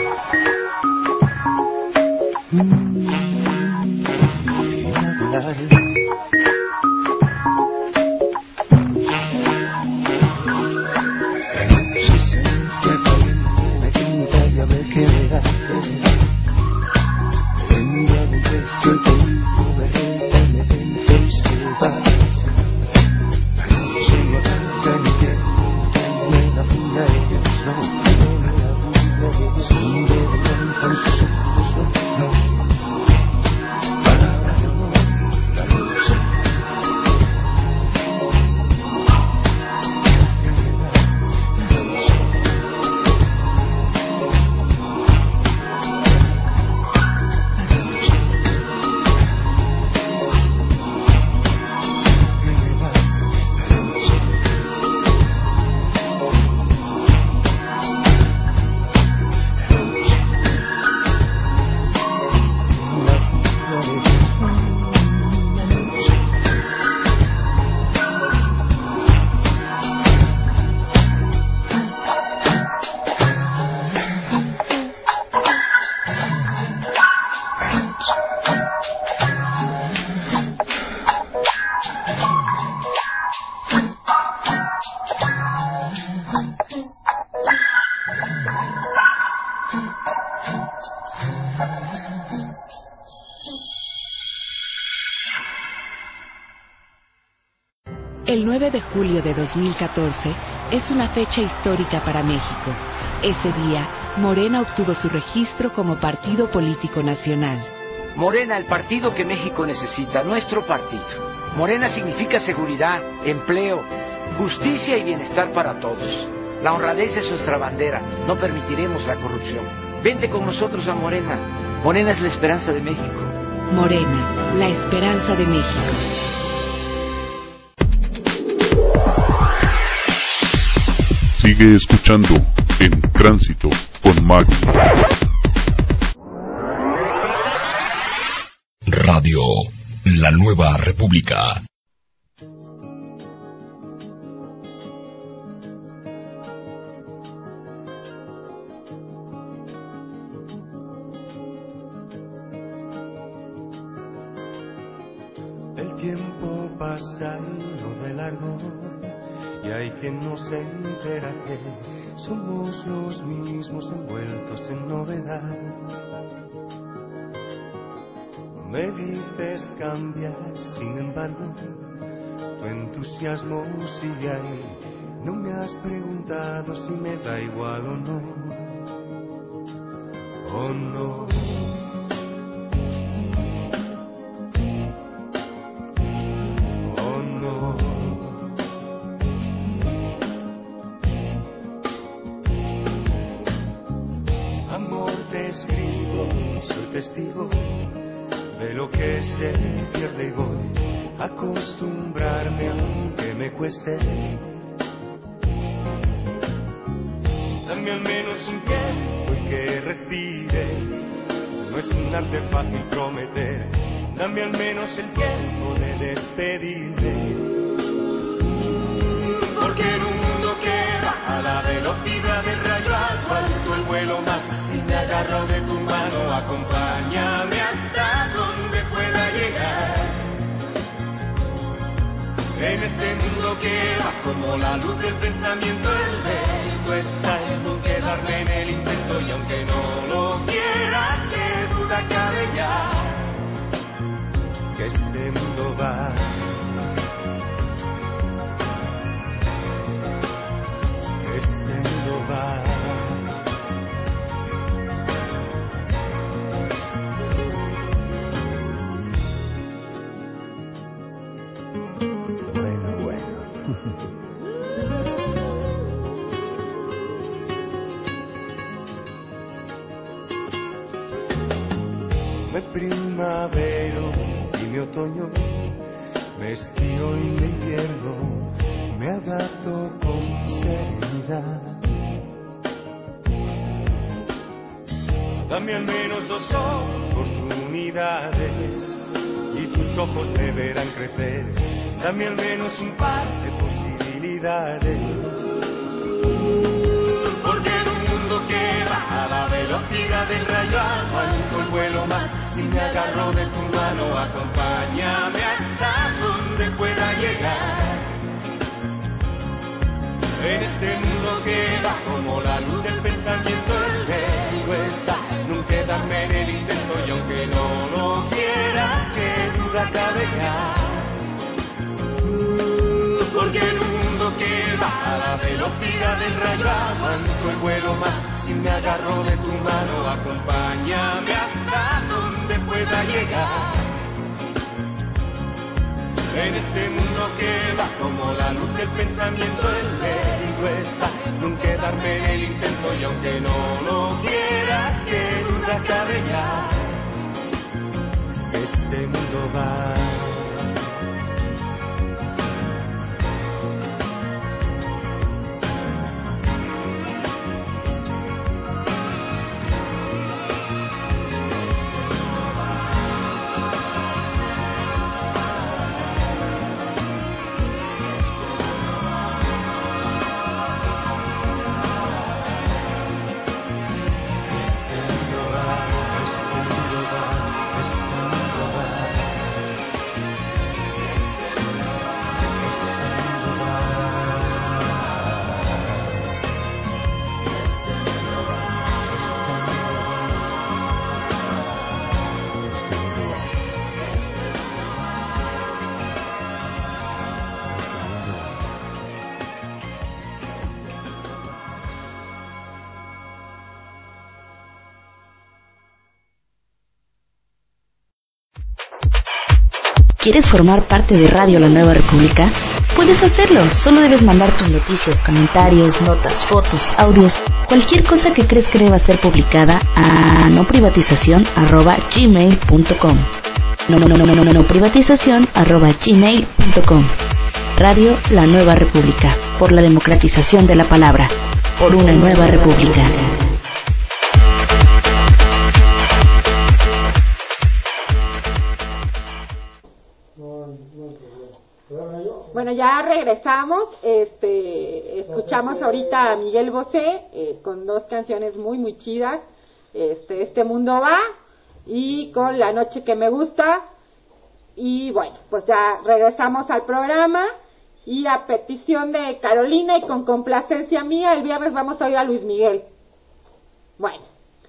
Speaker 2: El 9 de julio de 2014 es una fecha histórica para México. Ese día, Morena obtuvo su registro como partido político nacional.
Speaker 3: Morena, el partido que México necesita, nuestro partido. Morena significa seguridad, empleo, justicia y bienestar para todos. La honradez es nuestra bandera, no permitiremos la corrupción. Vente con nosotros a Morena. Morena es la esperanza de México.
Speaker 2: Morena, la esperanza de México.
Speaker 5: Sigue escuchando En Tránsito con Maggie.
Speaker 4: Radio La Nueva República.
Speaker 8: El tiempo pasa y no de largo, y hay quien no se entera que somos los mismos envueltos en novedad. Me dices cambiar, sin embargo, tu entusiasmo sigue ahí. No me has preguntado si me da igual o no. Oh no. Oh no. Amor, te escribo, soy testigo de lo que se pierde y voy a acostumbrarme aunque me cueste. Dame al menos un tiempo y que respire. No es un arte fácil prometer, dame al menos el tiempo de despedirme. Porque en un mundo que va a la velocidad del rayo alto, el vuelo más, si me agarro de tu mano, acompáñame hasta donde pueda llegar. En este mundo que va como la luz del pensamiento, el mérito está en no quedarme en el intento, y aunque no lo quiera, qué duda cabe ya, que este mundo va. Este mundo va. Me primavero y mi otoño, me estío y me invierno, me adapto con serenidad. Dame al menos 2 oportunidades y tus ojos me verán crecer. Dame al menos un par de posibilidades. Porque en un mundo que va a la velocidad del rayo alto, el vuelo más, si me agarro de tu mano, acompáñame hasta donde pueda llegar. En este mundo que va como la luz del pensamiento, el peligro está en no quedarme en el intento, y aunque no lo quiera, qué duda cabe ya. Porque en un mundo que va a la velocidad del rayo aguanto el vuelo más, si me agarro de tu mano, acompáñame hasta donde pueda llegar. En este mundo que va como la luz del pensamiento, el peligro está en no quedarme en el intento, y aunque no lo quiera, qué duda cabe ya, este mundo va.
Speaker 2: ¿Quieres formar parte de Radio La Nueva República? Puedes hacerlo, solo debes mandar tus noticias, comentarios, notas, fotos, audios, cualquier cosa que crees que deba ser publicada a noprivatizacion@gmail.com. noprivatizacion@gmail.com. Radio La Nueva República, por la democratización de la palabra, por una nueva república.
Speaker 6: Bueno, ya regresamos. Escuchamos ahorita a Miguel Bosé con 2 canciones muy chidas. Este mundo va y con La noche que me gusta. Y bueno, pues ya regresamos al programa, y a petición de Carolina y con complacencia mía, el viernes vamos a oír a Luis Miguel. Bueno,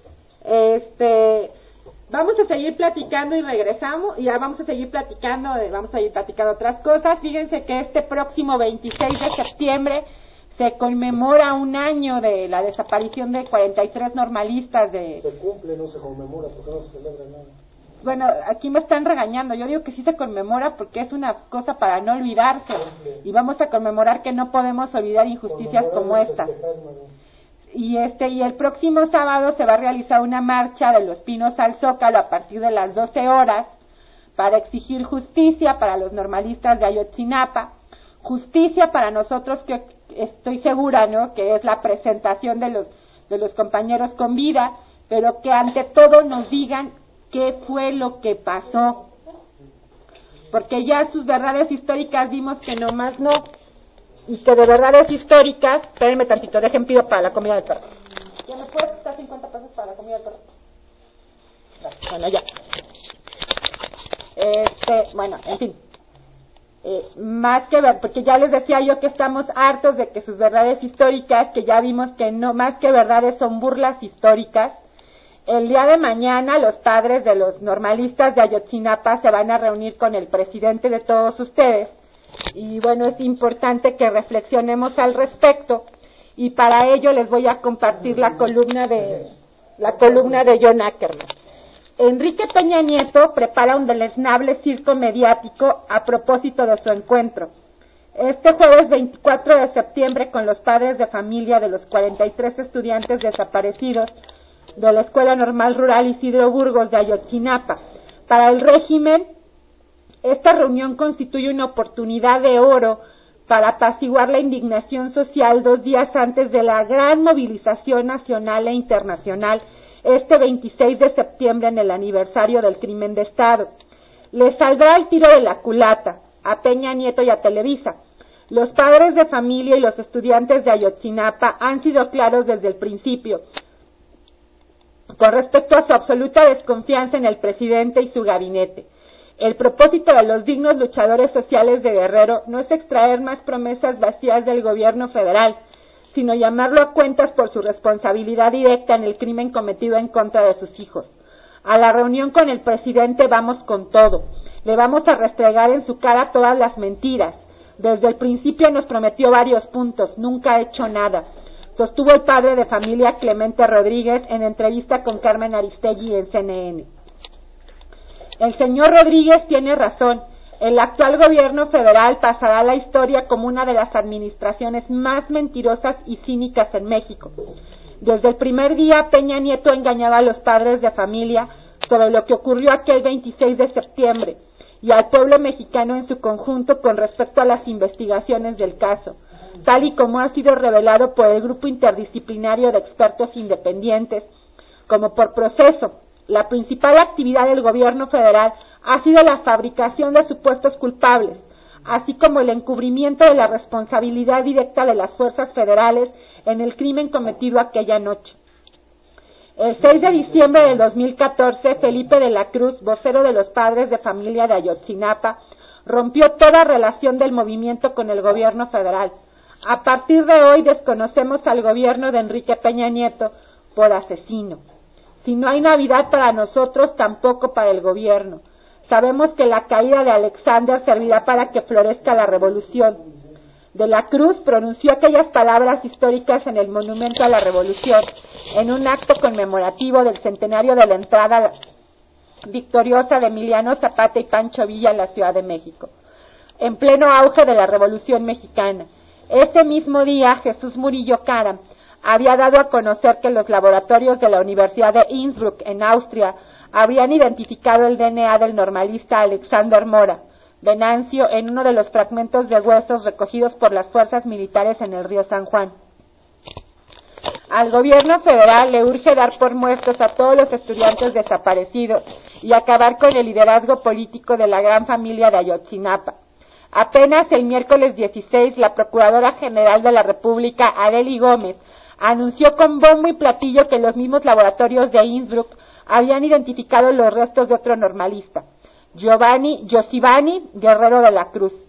Speaker 6: vamos a seguir platicando y regresamos, y ya vamos a seguir platicando otras cosas. Fíjense que este próximo 26 de septiembre se conmemora 1 año de la desaparición de 43 normalistas de...
Speaker 9: Se cumple, no se conmemora, porque no se celebra nada.
Speaker 6: Bueno, aquí me están regañando. Yo digo que sí se conmemora porque es una cosa para no olvidarse, y vamos a conmemorar que no podemos olvidar injusticias como esta. Y el próximo sábado se va a realizar una marcha de Los Pinos al Zócalo a partir de las 12 horas para exigir justicia para los normalistas de Ayotzinapa, justicia para nosotros, que estoy segura, ¿no?, que es la presentación de de los compañeros con vida, pero que ante todo nos digan qué fue lo que pasó, porque ya sus verdades históricas vimos que nomás no, y que de verdades históricas, espérenme tantito, dejen pido para la comida del perro. ¿Ya me puedes quitar 50 pesos para la comida del perro? Bueno, ya. Bueno, en fin. Más que ver, porque ya les decía yo que estamos hartos de que sus verdades históricas, que ya vimos que no, más que verdades son burlas históricas. El día de mañana los padres de los normalistas de Ayotzinapa se van a reunir con el presidente de todos ustedes, y bueno, es importante que reflexionemos al respecto, y para ello les voy a compartir la columna de John Ackerman. Enrique Peña Nieto prepara un deleznable circo mediático a propósito de su encuentro. Este jueves 24 de septiembre, con los padres de familia de los 43 estudiantes desaparecidos de la Escuela Normal Rural Isidro Burgos de Ayotzinapa. Para el régimen, esta reunión constituye una oportunidad de oro para apaciguar la indignación social 2 días antes de la gran movilización nacional e internacional este 26 de septiembre en el aniversario del crimen de Estado. Les saldrá el tiro de la culata a Peña Nieto y a Televisa. Los padres de familia y los estudiantes de Ayotzinapa han sido claros desde el principio con respecto a su absoluta desconfianza en el presidente y su gabinete. El propósito de los dignos luchadores sociales de Guerrero no es extraer más promesas vacías del gobierno federal, sino llamarlo a cuentas por su responsabilidad directa en el crimen cometido en contra de sus hijos. A la reunión con el presidente vamos con todo. Le vamos a restregar en su cara todas las mentiras. Desde el principio nos prometió varios puntos, nunca ha hecho nada, sostuvo el padre de familia Clemente Rodríguez en entrevista con Carmen Aristegui en CNN. El señor Rodríguez tiene razón. El actual gobierno federal pasará a la historia como una de las administraciones más mentirosas y cínicas en México. Desde el primer día, Peña Nieto engañaba a los padres de familia sobre lo que ocurrió aquel 26 de septiembre y al pueblo mexicano en su conjunto con respecto a las investigaciones del caso, tal y como ha sido revelado por el Grupo Interdisciplinario de Expertos Independientes, como por Proceso. La principal actividad del gobierno federal ha sido la fabricación de supuestos culpables, así como el encubrimiento de la responsabilidad directa de las fuerzas federales en el crimen cometido aquella noche. El 6 de diciembre del 2014, Felipe de la Cruz, vocero de los padres de familia de Ayotzinapa, rompió toda relación del movimiento con el gobierno federal. A partir de hoy desconocemos al gobierno de Enrique Peña Nieto por asesino. Si no hay Navidad para nosotros, tampoco para el gobierno. Sabemos que la caída de Alexander servirá para que florezca la revolución. De la Cruz pronunció aquellas palabras históricas en el Monumento a la Revolución, en un acto conmemorativo del centenario de la entrada victoriosa de Emiliano Zapata y Pancho Villa en la Ciudad de México, en pleno auge de la Revolución Mexicana. Ese mismo día, Jesús Murillo Karam había dado a conocer que los laboratorios de la Universidad de Innsbruck, en Austria, habrían identificado el DNA del normalista Alexander Mora, Venancio, en uno de los fragmentos de huesos recogidos por las fuerzas militares en el río San Juan. Al gobierno federal le urge dar por muertos a todos los estudiantes desaparecidos y acabar con el liderazgo político de la gran familia de Ayotzinapa. Apenas el miércoles 16, la Procuradora General de la República, Arely Gómez, anunció con bombo y platillo que los mismos laboratorios de Innsbruck habían identificado los restos de otro normalista, Yosibani Guerrero de la Cruz.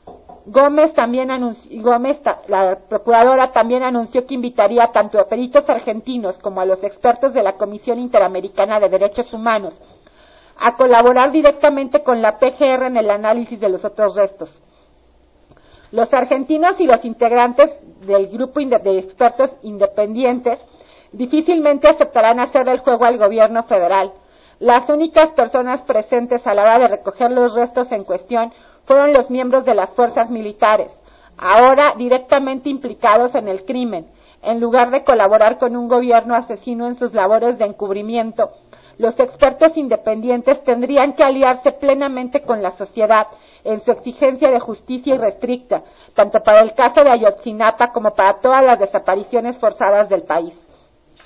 Speaker 6: La procuradora también anunció que invitaría tanto a peritos argentinos como a los expertos de la Comisión Interamericana de Derechos Humanos a colaborar directamente con la PGR en el análisis de los otros restos. Los argentinos y los integrantes del grupo de expertos independientes difícilmente aceptarán hacer el juego al gobierno federal. Las únicas personas presentes a la hora de recoger los restos en cuestión fueron los miembros de las fuerzas militares, ahora directamente implicados en el crimen. En lugar de colaborar con un gobierno asesino en sus labores de encubrimiento, los expertos independientes tendrían que aliarse plenamente con la sociedad en su exigencia de justicia irrestricta, tanto para el caso de Ayotzinapa como para todas las desapariciones forzadas del país.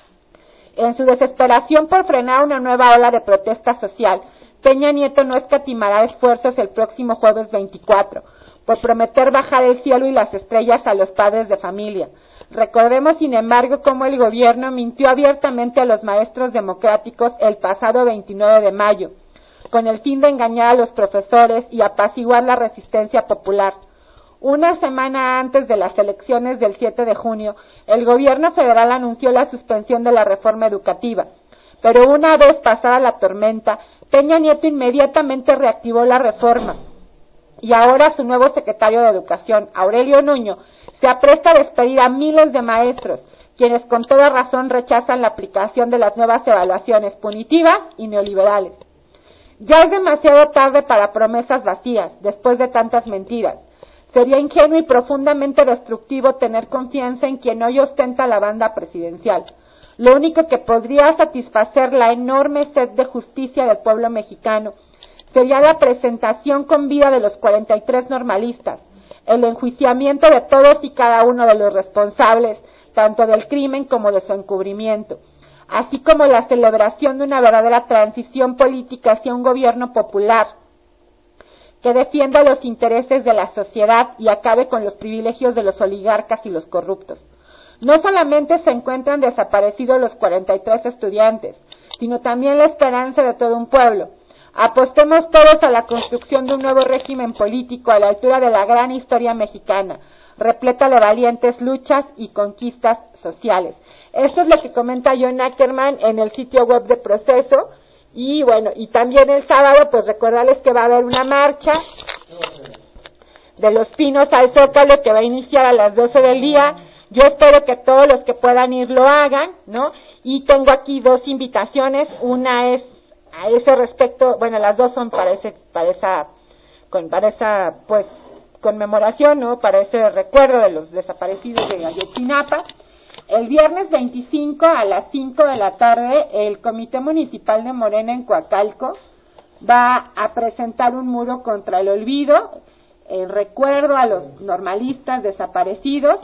Speaker 6: En su desesperación por frenar una nueva ola de protesta social, Peña Nieto no escatimará esfuerzos el próximo jueves 24, por prometer bajar el cielo y las estrellas a los padres de familia. Recordemos, sin embargo, cómo el gobierno mintió abiertamente a los maestros democráticos el pasado 29 de mayo, con el fin de engañar a los profesores y apaciguar la resistencia popular. Una semana antes de las elecciones del 7 de junio, el gobierno federal anunció la suspensión de la reforma educativa, pero una vez pasada la tormenta, Peña Nieto inmediatamente reactivó la reforma, y ahora su nuevo secretario de Educación, Aurelio Nuño, se apresta a despedir a miles de maestros, quienes con toda razón rechazan la aplicación de las nuevas evaluaciones punitivas y neoliberales. Ya es demasiado tarde para promesas vacías, después de tantas mentiras. Sería ingenuo y profundamente destructivo tener confianza en quien hoy ostenta la banda presidencial. Lo único que podría satisfacer la enorme sed de justicia del pueblo mexicano sería la presentación con vida de los 43 normalistas, el enjuiciamiento de todos y cada uno de los responsables, tanto del crimen como de su encubrimiento, así como la celebración de una verdadera transición política hacia un gobierno popular que defienda los intereses de la sociedad y acabe con los privilegios de los oligarcas y los corruptos. No solamente se encuentran desaparecidos los 43 estudiantes, sino también la esperanza de todo un pueblo. Apostemos todos a la construcción de un nuevo régimen político a la altura de la gran historia mexicana, repleta de valientes luchas y conquistas sociales. Esto es lo que comenta John Ackerman en el sitio web de Proceso. Y bueno, y también el sábado, pues recordarles que va a haber una marcha de Los Pinos al Zócalo que va a iniciar a las 12 del día. Yo espero que todos los que puedan ir lo hagan, ¿no? Y tengo aquí dos invitaciones. Una es a ese respecto, bueno, las dos son para esa pues conmemoración, ¿no? Para ese recuerdo de los desaparecidos de Ayotzinapa. El viernes 25 a las 5 de la tarde, el Comité Municipal de Morena en Coacalco va a presentar un muro contra el olvido, en recuerdo a los normalistas desaparecidos.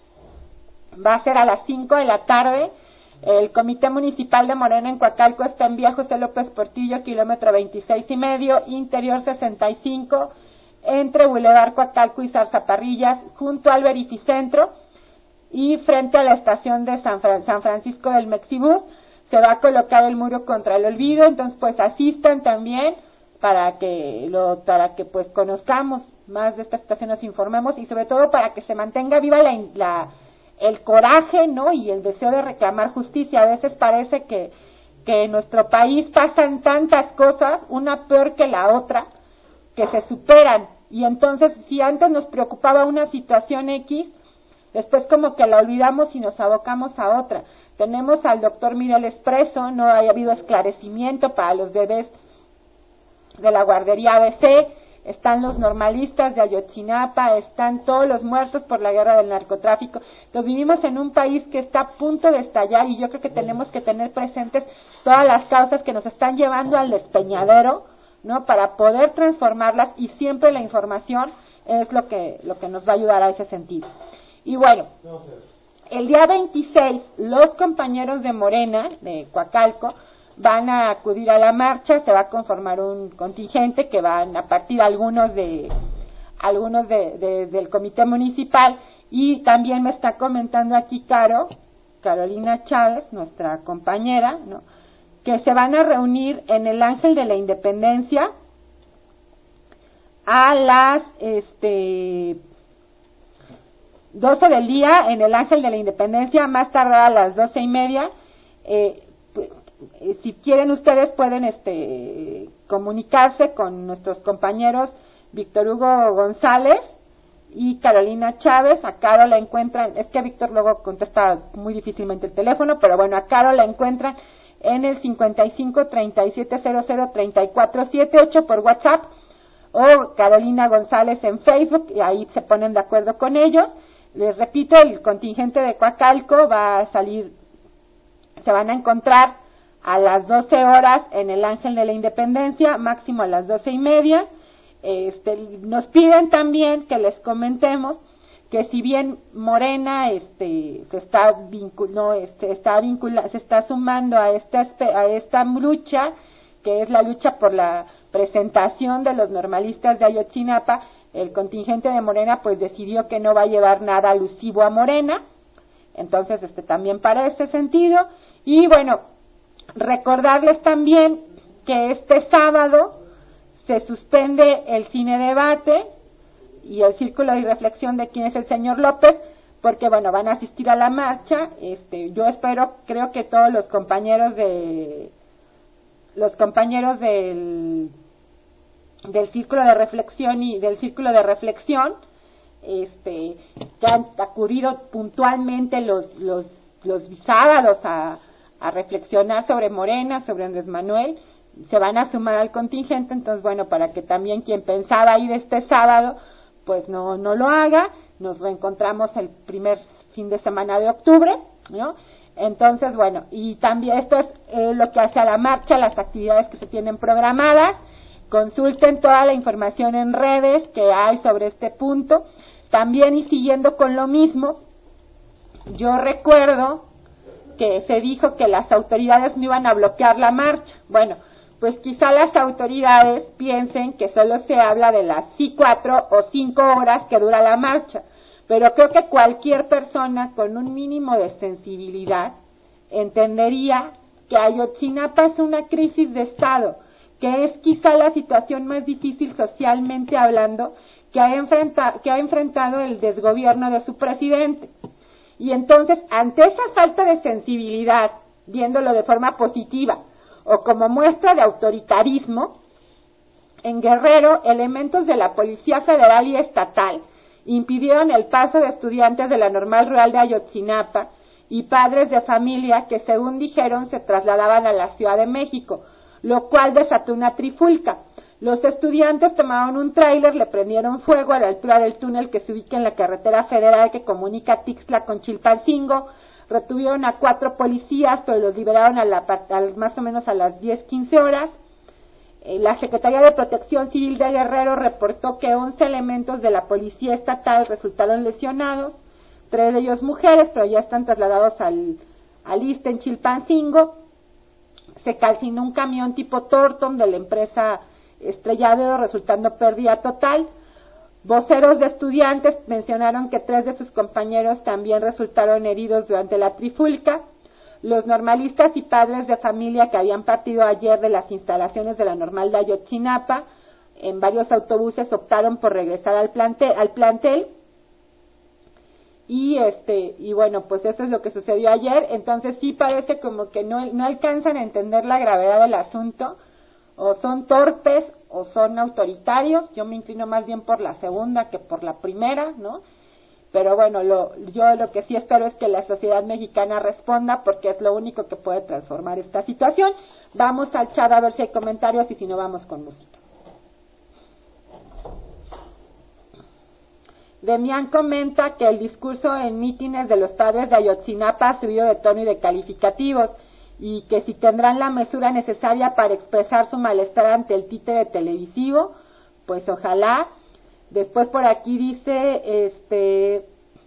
Speaker 6: Va a ser a las 5 de la tarde. El Comité Municipal de Morena en Coacalco está en Vía José López Portillo, kilómetro 26.5, interior 65, entre Boulevard Coacalco y Zarzaparrillas, junto al Verificentro, y frente a la estación de San Francisco del Mexibus. Se va a colocar el muro contra el olvido. Entonces pues asistan también para que pues conozcamos más de esta situación, nos informemos y sobre todo para que se mantenga viva el coraje, ¿no? Y el deseo de reclamar justicia. A veces parece que en nuestro país pasan tantas cosas, una peor que la otra, que se superan, y entonces si antes nos preocupaba una situación X, después como que la olvidamos y nos abocamos a otra. Tenemos al doctor Miguel Espresso, no haya habido esclarecimiento para los bebés de la guardería ABC, están los normalistas de Ayotzinapa, están todos los muertos por la guerra del narcotráfico. Entonces vivimos en un país que está a punto de estallar y yo creo que tenemos que tener presentes todas las causas que nos están llevando al despeñadero, ¿no? Para poder transformarlas, y siempre la información es lo que nos va a ayudar a ese sentido. Y bueno, el día 26 los compañeros de Morena, de Coacalco, van a acudir a la marcha. Se va a conformar un contingente que van a partir algunos del comité municipal, y también me está comentando aquí Carolina Chávez, nuestra compañera, ¿no? Que se van a reunir en el Ángel de la Independencia a las 12 del día, en el Ángel de la Independencia, más tardar a las 12:30. Si quieren ustedes pueden comunicarse con nuestros compañeros Víctor Hugo González y Carolina Chávez. A Caro la encuentran, es que Víctor luego contesta muy difícilmente el teléfono, pero bueno, a Caro la encuentran en el 55-3700-3478 por WhatsApp, o Carolina González en Facebook, y ahí se ponen de acuerdo con ellos. Les repito, el contingente de Coacalco va a salir, se van a encontrar a las 12 horas en el Ángel de la Independencia, máximo a las 12:30. Nos piden también que les comentemos que si bien Morena se está sumando a esta lucha, que es la lucha por la presentación de los normalistas de Ayotzinapa, el contingente de Morena pues decidió que no va a llevar nada alusivo a Morena. Entonces también para ese sentido. Y bueno, recordarles también que este sábado se suspende el cine debate y el círculo de reflexión de quién es el señor López, porque bueno, van a asistir a la marcha. Yo creo que todos los compañeros del círculo de reflexión y del círculo de reflexión que han acudido puntualmente los sábados a reflexionar sobre Morena, sobre Andrés Manuel, se van a sumar al contingente. Entonces bueno, para que también quien pensaba ir este sábado pues no lo haga. Nos reencontramos el primer fin de semana de octubre, ¿no? Entonces bueno, y también esto es lo que hace a la marcha, las actividades que se tienen programadas. Consulten toda la información en redes que hay sobre este punto. También, y siguiendo con lo mismo, yo recuerdo que se dijo que las autoridades no iban a bloquear la marcha. Bueno, pues quizá las autoridades piensen que solo se habla de las 4 o 5 horas que dura la marcha, pero creo que cualquier persona con un mínimo de sensibilidad entendería que Ayotzinapa es una crisis de Estado, que es quizá la situación más difícil socialmente hablando que ha enfrentado el desgobierno de su presidente. Y entonces, ante esa falta de sensibilidad, viéndolo de forma positiva o como muestra de autoritarismo, en Guerrero, elementos de la Policía Federal y Estatal impidieron el paso de estudiantes de la Normal Rural de Ayotzinapa y padres de familia que, según dijeron, se trasladaban a la Ciudad de México, lo cual desató una trifulca. Los estudiantes tomaron un tráiler, le prendieron fuego a la altura del túnel que se ubica en la carretera federal que comunica Tixla con Chilpancingo, retuvieron a 4 policías, pero los liberaron más o menos a las 10:15 horas. La Secretaría de Protección Civil de Guerrero reportó que 11 elementos de la Policía Estatal resultaron lesionados, 3 de ellos mujeres, pero ya están trasladados al ISSSTE en Chilpancingo. Se calcinó un camión tipo Torton de la empresa Estrelladero, resultando pérdida total. Voceros de estudiantes mencionaron que 3 de sus compañeros también resultaron heridos durante la trifulca. Los normalistas y padres de familia que habían partido ayer de las instalaciones de la Normal de Ayotzinapa en varios autobuses optaron por regresar al plantel. Y bueno, pues eso es lo que sucedió ayer. Entonces sí parece como que no alcanzan a entender la gravedad del asunto, o son torpes o son autoritarios. Yo me inclino más bien por la segunda que por la primera, ¿no? Pero bueno, yo lo que sí espero es que la sociedad mexicana responda, porque es lo único que puede transformar esta situación. Vamos al chat a ver si hay comentarios y si no vamos con música. Demián comenta que el discurso en mítines de los padres de Ayotzinapa ha subido de tono y de calificativos, y que si tendrán la mesura necesaria para expresar su malestar ante el títere televisivo, pues ojalá. Después por aquí dice,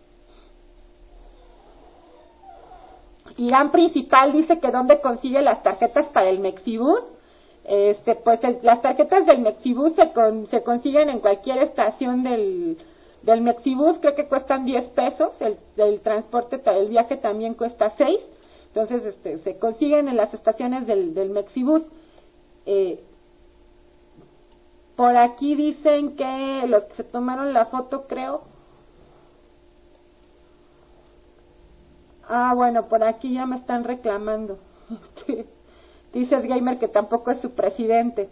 Speaker 6: Irán Principal dice que dónde consigue las tarjetas para el Mexibus. Las tarjetas del Mexibus se consiguen en cualquier estación del Mexibus, creo que cuestan 10 pesos, el transporte, el viaje también cuesta 6, entonces se consiguen en las estaciones del Mexibus. Por aquí dicen que los que se tomaron la foto, creo. Bueno, por aquí ya me están reclamando. Dices Gamer que tampoco es su presidente.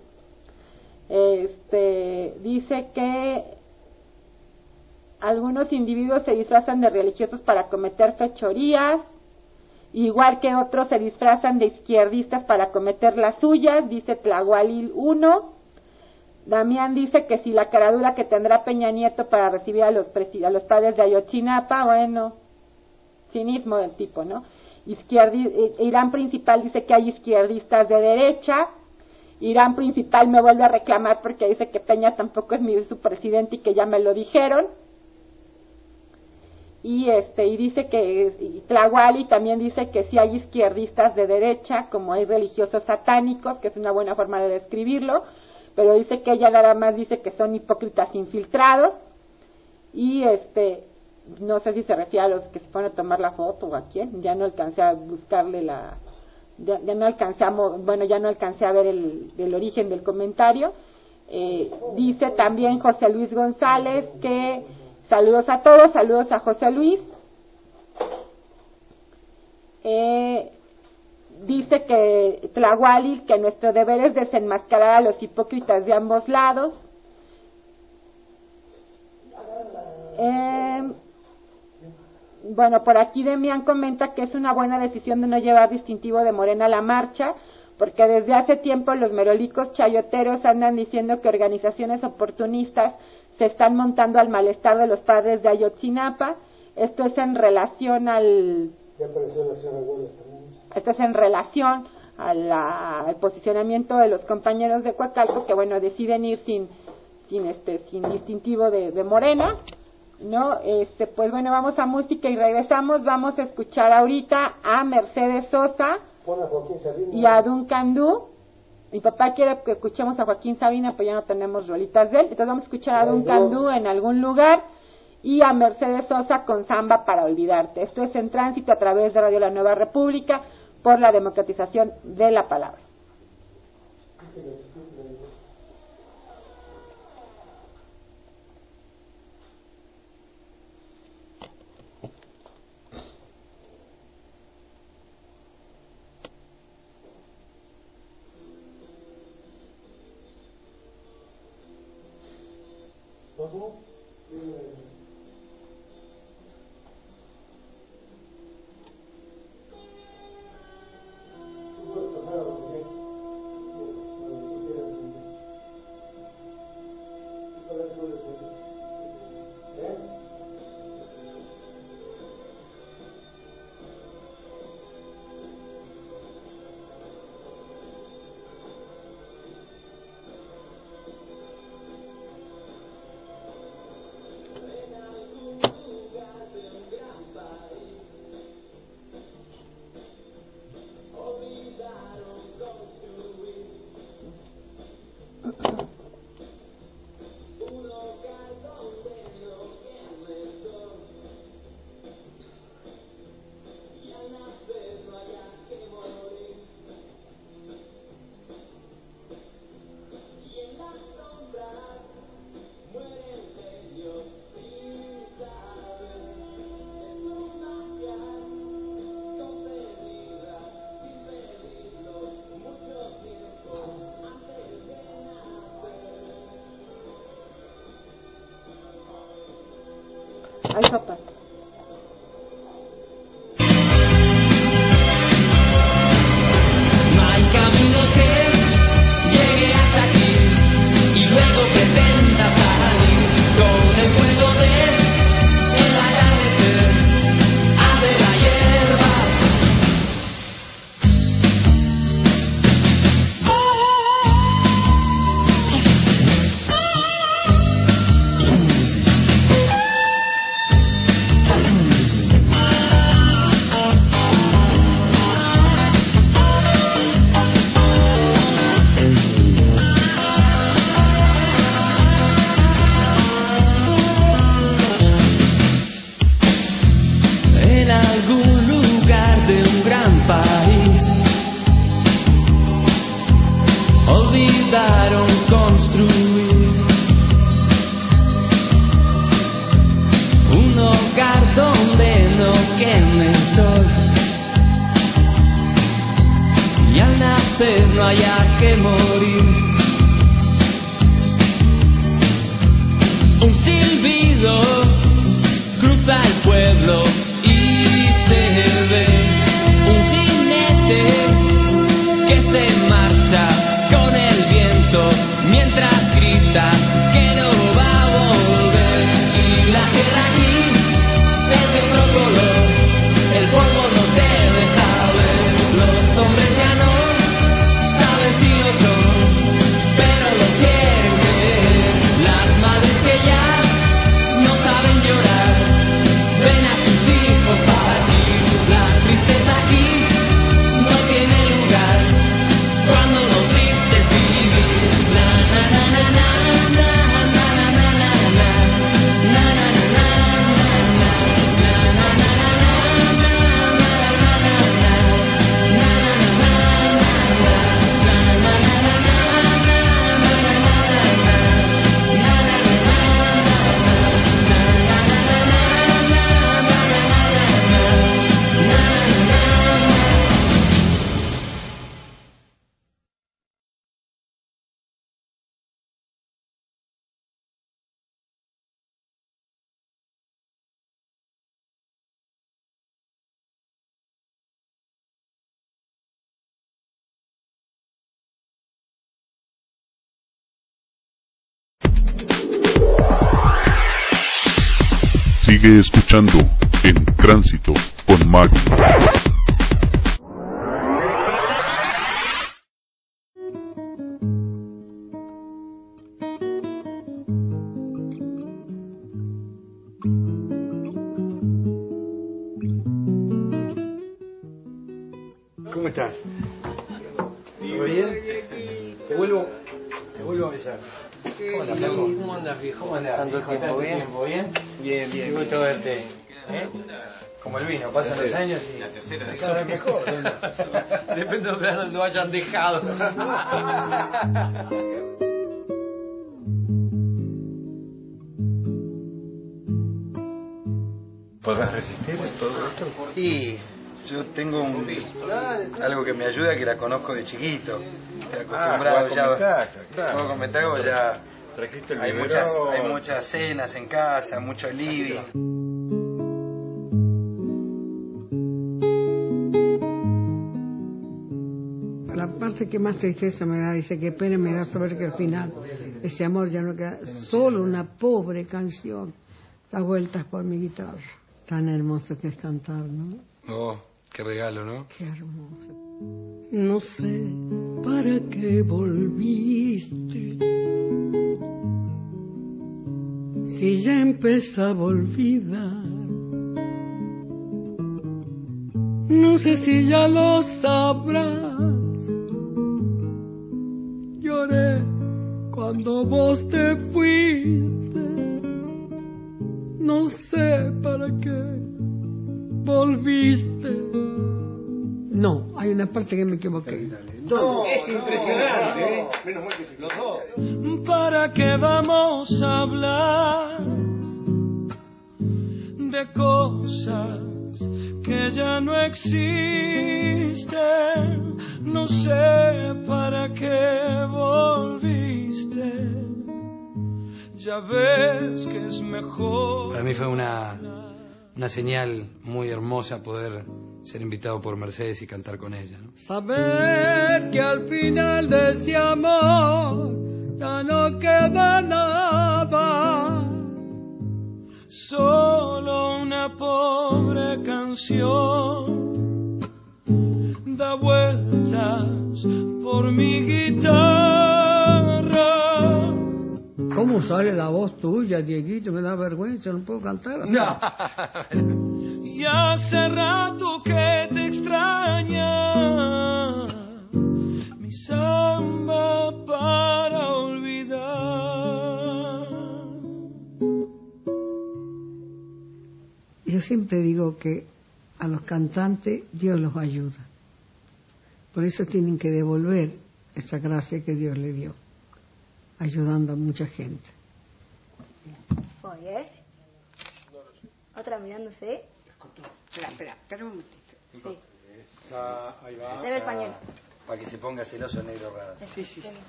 Speaker 6: Dice que algunos individuos se disfrazan de religiosos para cometer fechorías, igual que otros se disfrazan de izquierdistas para cometer las suyas, dice Tlahualil 1. Damián dice que si la caradura que tendrá Peña Nieto para recibir a los padres de Ayotzinapa, bueno, cinismo del tipo, ¿no? Irán Principal dice que hay izquierdistas de derecha. Irán Principal me vuelve a reclamar porque dice que Peña tampoco es su presidente y que ya me lo dijeron. y dice que Tlahuali también dice que sí hay izquierdistas de derecha, como hay religiosos satánicos, que es una buena forma de describirlo, pero dice que ella nada más dice que son hipócritas infiltrados, y no sé si se refiere a los que se ponen a tomar la foto o a quién, ya no alcancé a buscarle ya no alcancé a ver el origen del comentario. Dice también José Luis González que saludos a todos, saludos a José Luis. Dice que Tlahuali, que nuestro deber es desenmascarar a los hipócritas de ambos lados. Bueno, por aquí Demián comenta que es una buena decisión de no llevar distintivo de Morena a la marcha, porque desde hace tiempo los merolicos chayoteros andan diciendo que organizaciones oportunistas se están montando al malestar de los padres de Ayotzinapa. Esto es en relación al posicionamiento de los compañeros de Coacalco, que bueno, deciden ir sin distintivo de Morena, ¿no? Pues bueno, vamos a música y regresamos. Vamos a escuchar ahorita a Mercedes Sosa y a Duncan Du. Mi papá quiere que escuchemos a Joaquín Sabina, pero ya no tenemos rolitas de él, entonces vamos a escuchar a Duncan Du en algún lugar y a Mercedes Sosa con Samba para olvidarte. Esto es En Tránsito a través de Radio La Nueva República por la democratización de la palabra. Ay, papá.
Speaker 1: No hay camino que llegue hasta aquí y luego pretenda salir con el fuego el atardecer hace la hierba. No haya que morir. Un silbido cruza el pueblo y se ve un jinete que se marcha con el viento mientras grita que no va a volver. Y la tierra aquí es de otro color, el polvo no te deja ver, los hombres ya no si lo son, pero lo quieren creer. Las madres que ya no saben llorar, ven a
Speaker 5: Sigue escuchando En Tránsito con Maggie.
Speaker 10: ¿Cómo estás? ¿Todo bien? Te vuelvo a besar. ¿Cómo andas, viejo? ¿Cómo andas, viejo? ¿Cómo andas? ¿Tanto tiempo bien? Bien. Qué gusto verte. Como el vino, pasan los años y la tercera cada vez mejor. Depende de donde lo hayan dejado. ¿Podrás resistir todo esto?
Speaker 11: Y yo tengo algo que me ayuda, que la conozco de chiquito. Estoy acostumbrado ya. Puedo comentar que ya hay muchas cenas en casa, mucho living.
Speaker 12: La parte que más tristeza me da, dice que pena me da saber que al final ese amor ya no queda, solo una pobre canción da vueltas por mi guitarra. Tan hermoso que es cantar, ¿no?
Speaker 10: Oh, qué regalo, ¿no?
Speaker 12: Qué hermoso. No sé para qué volviste, si ya empezaba a olvidar. No sé si ya lo sabrás. Lloré cuando vos te fuiste. No sé para qué volviste. No, hay una parte que me equivoqué.
Speaker 10: No, es impresionante, Menos mal que sí. Los dos.
Speaker 13: ¿Para qué vamos a hablar de cosas que ya no existen? No sé para qué volviste. Ya ves que es mejor.
Speaker 10: Para mí fue una señal muy hermosa poder ser invitado por Mercedes y cantar con ella, ¿no?
Speaker 12: Saber que al final de ese amor ya no queda nada,
Speaker 13: solo una pobre canción da vueltas por mi guitarra.
Speaker 12: ¿Cómo sale la voz tuya, Dieguito? Me da vergüenza, no puedo cantar.
Speaker 10: No.
Speaker 13: Y hace rato que te extraña mi samba para olvidar.
Speaker 12: Yo siempre digo que a los cantantes Dios los ayuda. Por eso tienen que devolver esa gracia que Dios le dio, ayudando a mucha gente.
Speaker 14: Oye, otra mirándose. Espera un momentito. Sí.
Speaker 10: Ahí va.
Speaker 14: Debe el pañuelo.
Speaker 11: Para que se ponga celoso el negro Rada.
Speaker 14: Sí.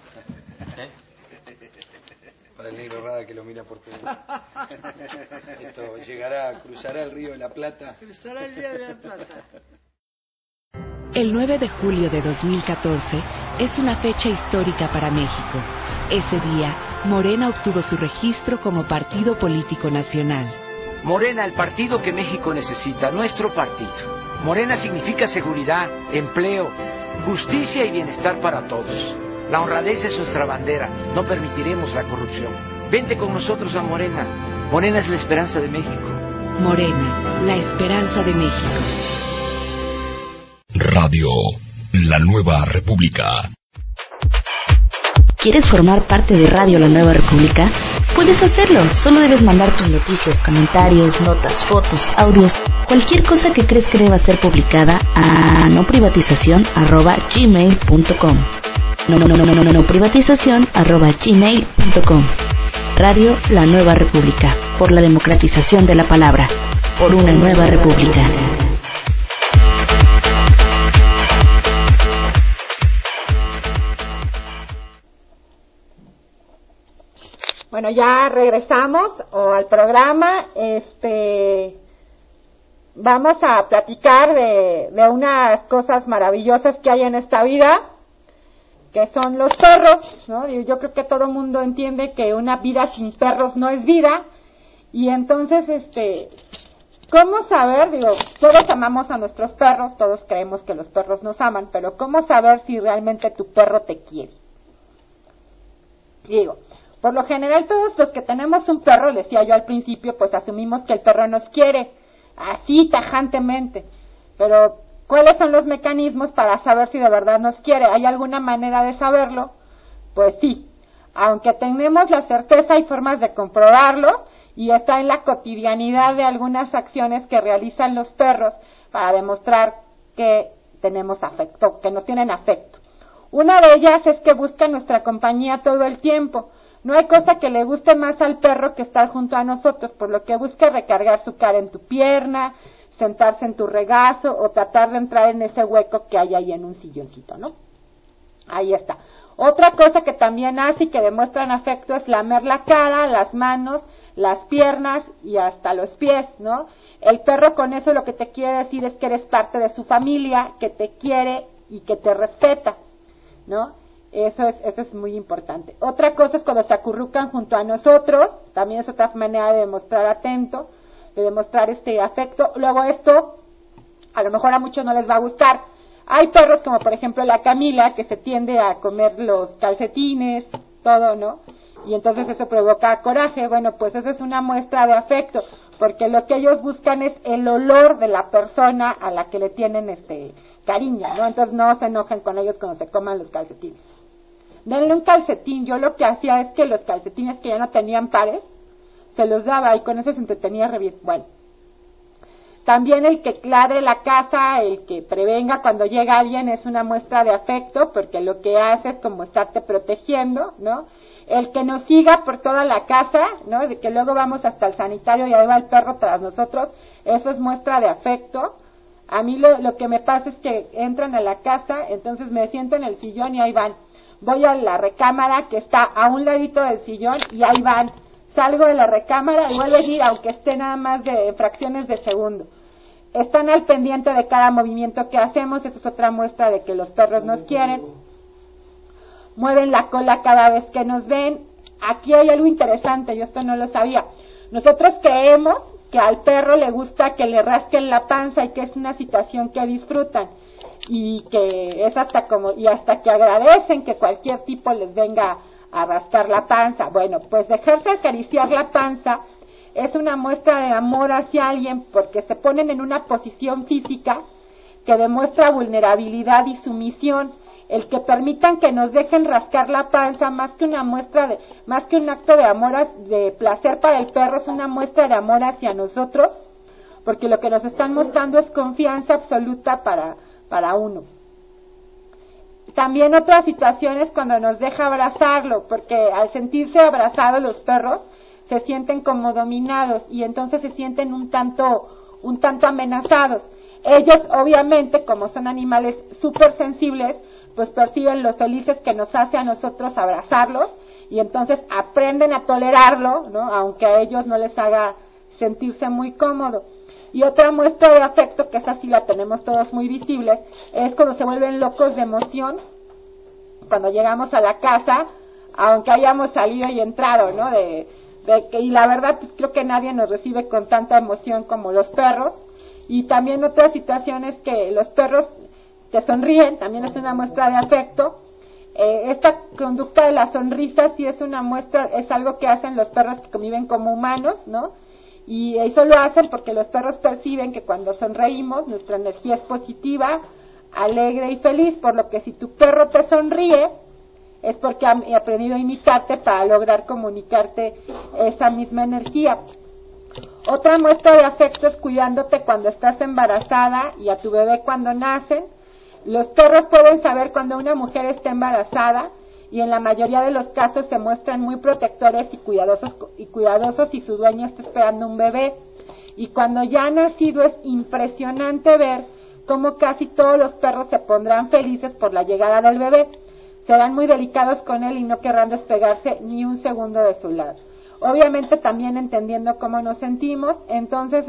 Speaker 11: Para el negro Rada que lo mira por TV. Esto cruzará el río de la Plata.
Speaker 12: Cruzará el río de la Plata.
Speaker 2: El 9 de julio de 2014 es una fecha histórica para México. Ese día, Morena obtuvo su registro como partido político nacional.
Speaker 3: Morena, el partido que México necesita, nuestro partido. Morena significa seguridad, empleo, justicia y bienestar para todos. La honradez es nuestra bandera, no permitiremos la corrupción. Vente con nosotros a Morena. Morena es la esperanza de México.
Speaker 2: Morena, la esperanza de México.
Speaker 4: Radio, la nueva república.
Speaker 2: ¿Quieres formar parte de Radio La Nueva República? Puedes hacerlo, solo debes mandar tus noticias, comentarios, notas, fotos, audios, cualquier cosa que crees que deba ser publicada a noprivatizacion@gmail.com. noprivatizacion@gmail.com. Radio La Nueva República, por la democratización de la palabra, por una nueva república.
Speaker 6: Bueno, ya regresamos al programa. Vamos a platicar de unas cosas maravillosas que hay en esta vida, que son los perros, ¿no? Y yo creo que todo el mundo entiende que una vida sin perros no es vida. Y entonces, ¿Cómo saber? Digo, todos amamos a nuestros perros, todos creemos que los perros nos aman, pero ¿cómo saber si realmente tu perro te quiere? Digo, por lo general todos los que tenemos un perro, decía yo al principio, pues asumimos que el perro nos quiere, así tajantemente, pero ¿cuáles son los mecanismos para saber si de verdad nos quiere? ¿Hay alguna manera de saberlo? Pues sí, aunque tenemos la certeza, hay formas de comprobarlo, y está en la cotidianidad de algunas acciones que realizan los perros para demostrar que tenemos afecto, que nos tienen afecto. Una de ellas es que buscan nuestra compañía todo el tiempo. No hay cosa que le guste más al perro que estar junto a nosotros, por lo que busca recargar su cara en tu pierna, sentarse en tu regazo o tratar de entrar en ese hueco que hay ahí en un silloncito, ¿no? Ahí está. Otra cosa que también hace y que demuestran afecto es lamer la cara, las manos, las piernas y hasta los pies, ¿no? El perro con eso lo que te quiere decir es que eres parte de su familia, que te quiere y que te respeta, ¿no? Eso es muy importante. Otra cosa es cuando se acurrucan junto a nosotros, también es otra manera de demostrar atento, de demostrar afecto. Luego esto, a lo mejor a muchos no les va a gustar. Hay perros como por ejemplo la Camila, que se tiende a comer los calcetines, todo, ¿no? Y entonces eso provoca coraje. Bueno, pues eso es una muestra de afecto, porque lo que ellos buscan es el olor de la persona a la que le tienen cariño, ¿no? Entonces no se enojen con ellos cuando se coman los calcetines. Denle un calcetín. Yo lo que hacía es que los calcetines que ya no tenían pares, se los daba y con eso se entretenía re bien. Bueno, también el que ladre la casa, el que prevenga cuando llega alguien es una muestra de afecto, porque lo que hace es como estarte protegiendo, ¿no? El que nos siga por toda la casa, ¿no? De que luego vamos hasta el sanitario y ahí va el perro tras nosotros, eso es muestra de afecto. A mí lo que me pasa es que entran a la casa, entonces me siento en el sillón y ahí van. Voy a la recámara que está a un ladito del sillón y ahí van. Salgo de la recámara y vuelvo a ir, aunque esté nada más de fracciones de segundo. Están al pendiente de cada movimiento que hacemos, eso es otra muestra de que los perros nos quieren. Mueven la cola cada vez que nos ven. Aquí hay algo interesante, yo esto no lo sabía. Nosotros creemos que al perro le gusta que le rasquen la panza y que es una situación que disfrutan y que es hasta que agradecen que cualquier tipo les venga a rascar la panza. Bueno, pues dejarse acariciar la panza es una muestra de amor hacia alguien, porque se ponen en una posición física que demuestra vulnerabilidad y sumisión. El que permitan que nos dejen rascar la panza, más que un acto de amor, de placer para el perro, es una muestra de amor hacia nosotros, porque lo que nos están mostrando es confianza absoluta para uno. También otra situación es cuando nos deja abrazarlo, porque al sentirse abrazados los perros se sienten como dominados y entonces se sienten un tanto amenazados. Ellos obviamente, como son animales súper sensibles, pues perciben lo felices que nos hace a nosotros abrazarlos y entonces aprenden a tolerarlo, ¿no? Aunque a ellos no les haga sentirse muy cómodo. Y otra muestra de afecto, que esa sí la tenemos todos muy visibles, es cuando se vuelven locos de emoción, cuando llegamos a la casa, aunque hayamos salido y entrado, ¿no? Y la verdad, pues creo que nadie nos recibe con tanta emoción como los perros. Y también otras situaciones que los perros te sonríen, también es una muestra de afecto. Esta conducta de la sonrisa sí es una muestra, es algo que hacen los perros que conviven como humanos, ¿no? Y eso lo hacen porque los perros perciben que cuando sonreímos nuestra energía es positiva, alegre y feliz, por lo que si tu perro te sonríe es porque ha aprendido a imitarte para lograr comunicarte esa misma energía. Otra muestra de afecto es cuidándote cuando estás embarazada y a tu bebé cuando nacen. Los perros pueden saber cuando una mujer está embarazada y en la mayoría de los casos se muestran muy protectores y cuidadosos si su dueño está esperando un bebé. Y cuando ya ha nacido es impresionante ver cómo casi todos los perros se pondrán felices por la llegada del bebé. Serán muy delicados con él y no querrán despegarse ni un segundo de su lado. Obviamente también entendiendo cómo nos sentimos, entonces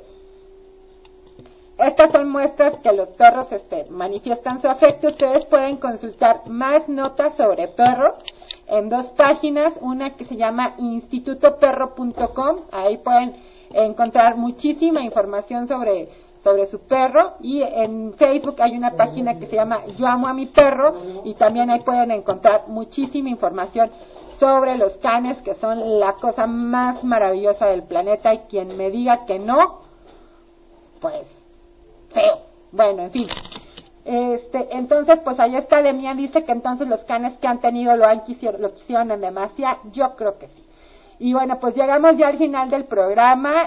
Speaker 6: estas son muestras que los perros manifiestan su afecto. Ustedes pueden consultar más notas sobre perros en dos páginas, una que se llama institutoperro.com, ahí pueden encontrar muchísima información sobre su perro, y en Facebook hay una página que se llama Yo Amo a Mi Perro, y también ahí pueden encontrar muchísima información sobre los canes, que son la cosa más maravillosa del planeta, y quien me diga que no, pues feo. Bueno, en fin. Entonces, pues ahí está Demián, dice que entonces los canes que han tenido lo quisieron en demasía. Yo creo que sí. Y bueno, pues llegamos ya al final del programa.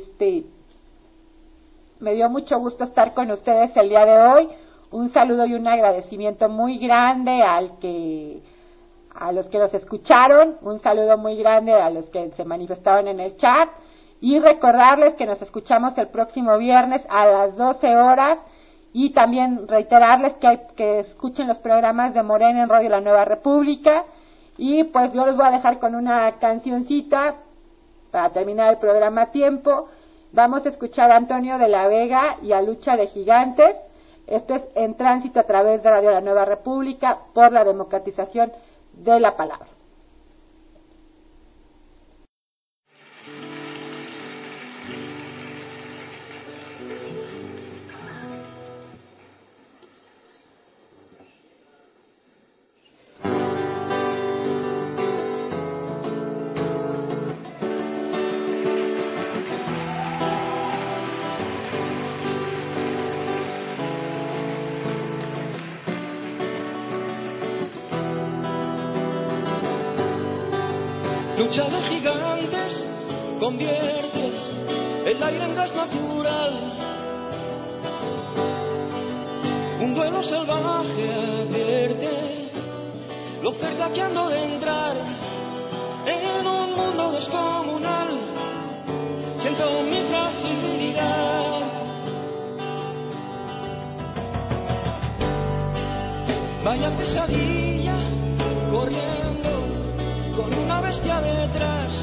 Speaker 6: Me dio mucho gusto estar con ustedes el día de hoy. Un saludo y un agradecimiento muy grande a los que nos escucharon. Un saludo muy grande a los que se manifestaron en el chat. Y recordarles que nos escuchamos el próximo viernes a las 12 horas. Y también reiterarles que escuchen los programas de Morena en Radio La Nueva República. Y pues yo les voy a dejar con una cancioncita para terminar el programa a tiempo. Vamos a escuchar a Antonio de la Vega y a Lucha de Gigantes. Esto es En Tránsito a través de Radio La Nueva República por la democratización de la palabra.
Speaker 13: Lucha de gigantes convierte el aire en gas natural. Un duelo salvaje advierte lo cerca que ando de entrar en un mundo descomunal. Siento mi fragilidad. Vaya pesadilla corriendo con una bestia detrás.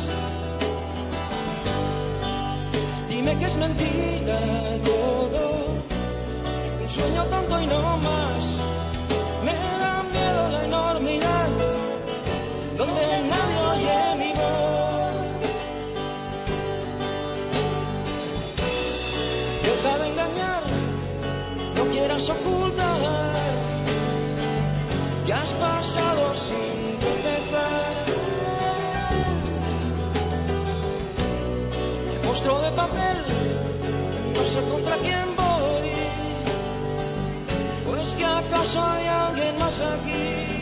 Speaker 13: Dime que es mentira todo, un sueño tonto y no más. Me da miedo la enormidad, donde nadie oye mi voz. Deja de engañar, no quieras ocultar, ya has pasado sin tropezar. Monstruo de papel, no sé contra quién voy, ¿o es que acaso hay alguien más aquí?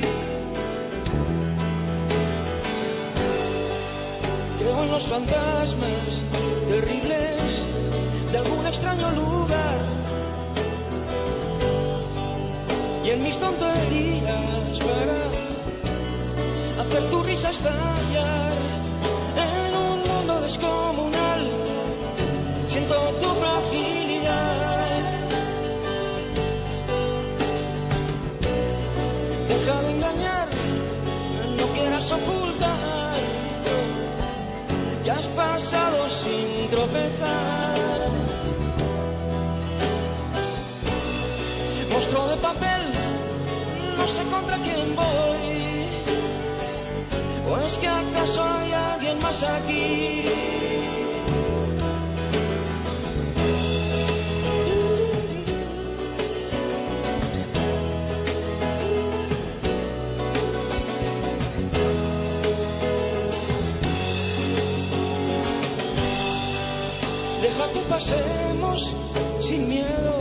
Speaker 13: Creo en los fantasmas terribles de algún extraño lugar, y en mis tonterías para hacer tu risa estallar. En un mundo descomunal siento tu fragilidad. Deja de engañar, no quieras ocultar, ya has pasado sin tropezar. Monstruo de papel, no sé contra quién voy, ¿o es que acaso hay alguien más aquí? Deja que pasemos sin miedo.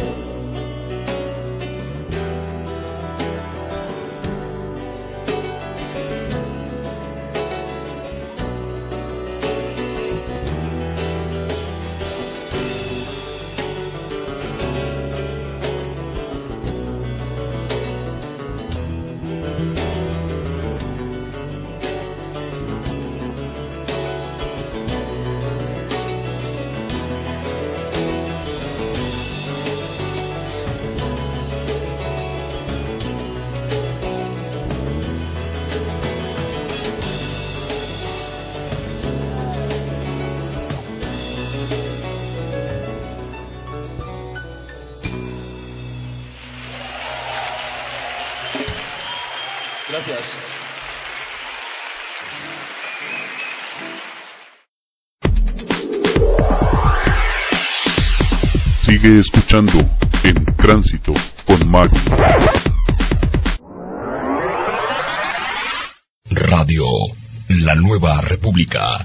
Speaker 15: Gracias.
Speaker 5: Sigue escuchando En Tránsito con Mario.
Speaker 4: Radio La Nueva República.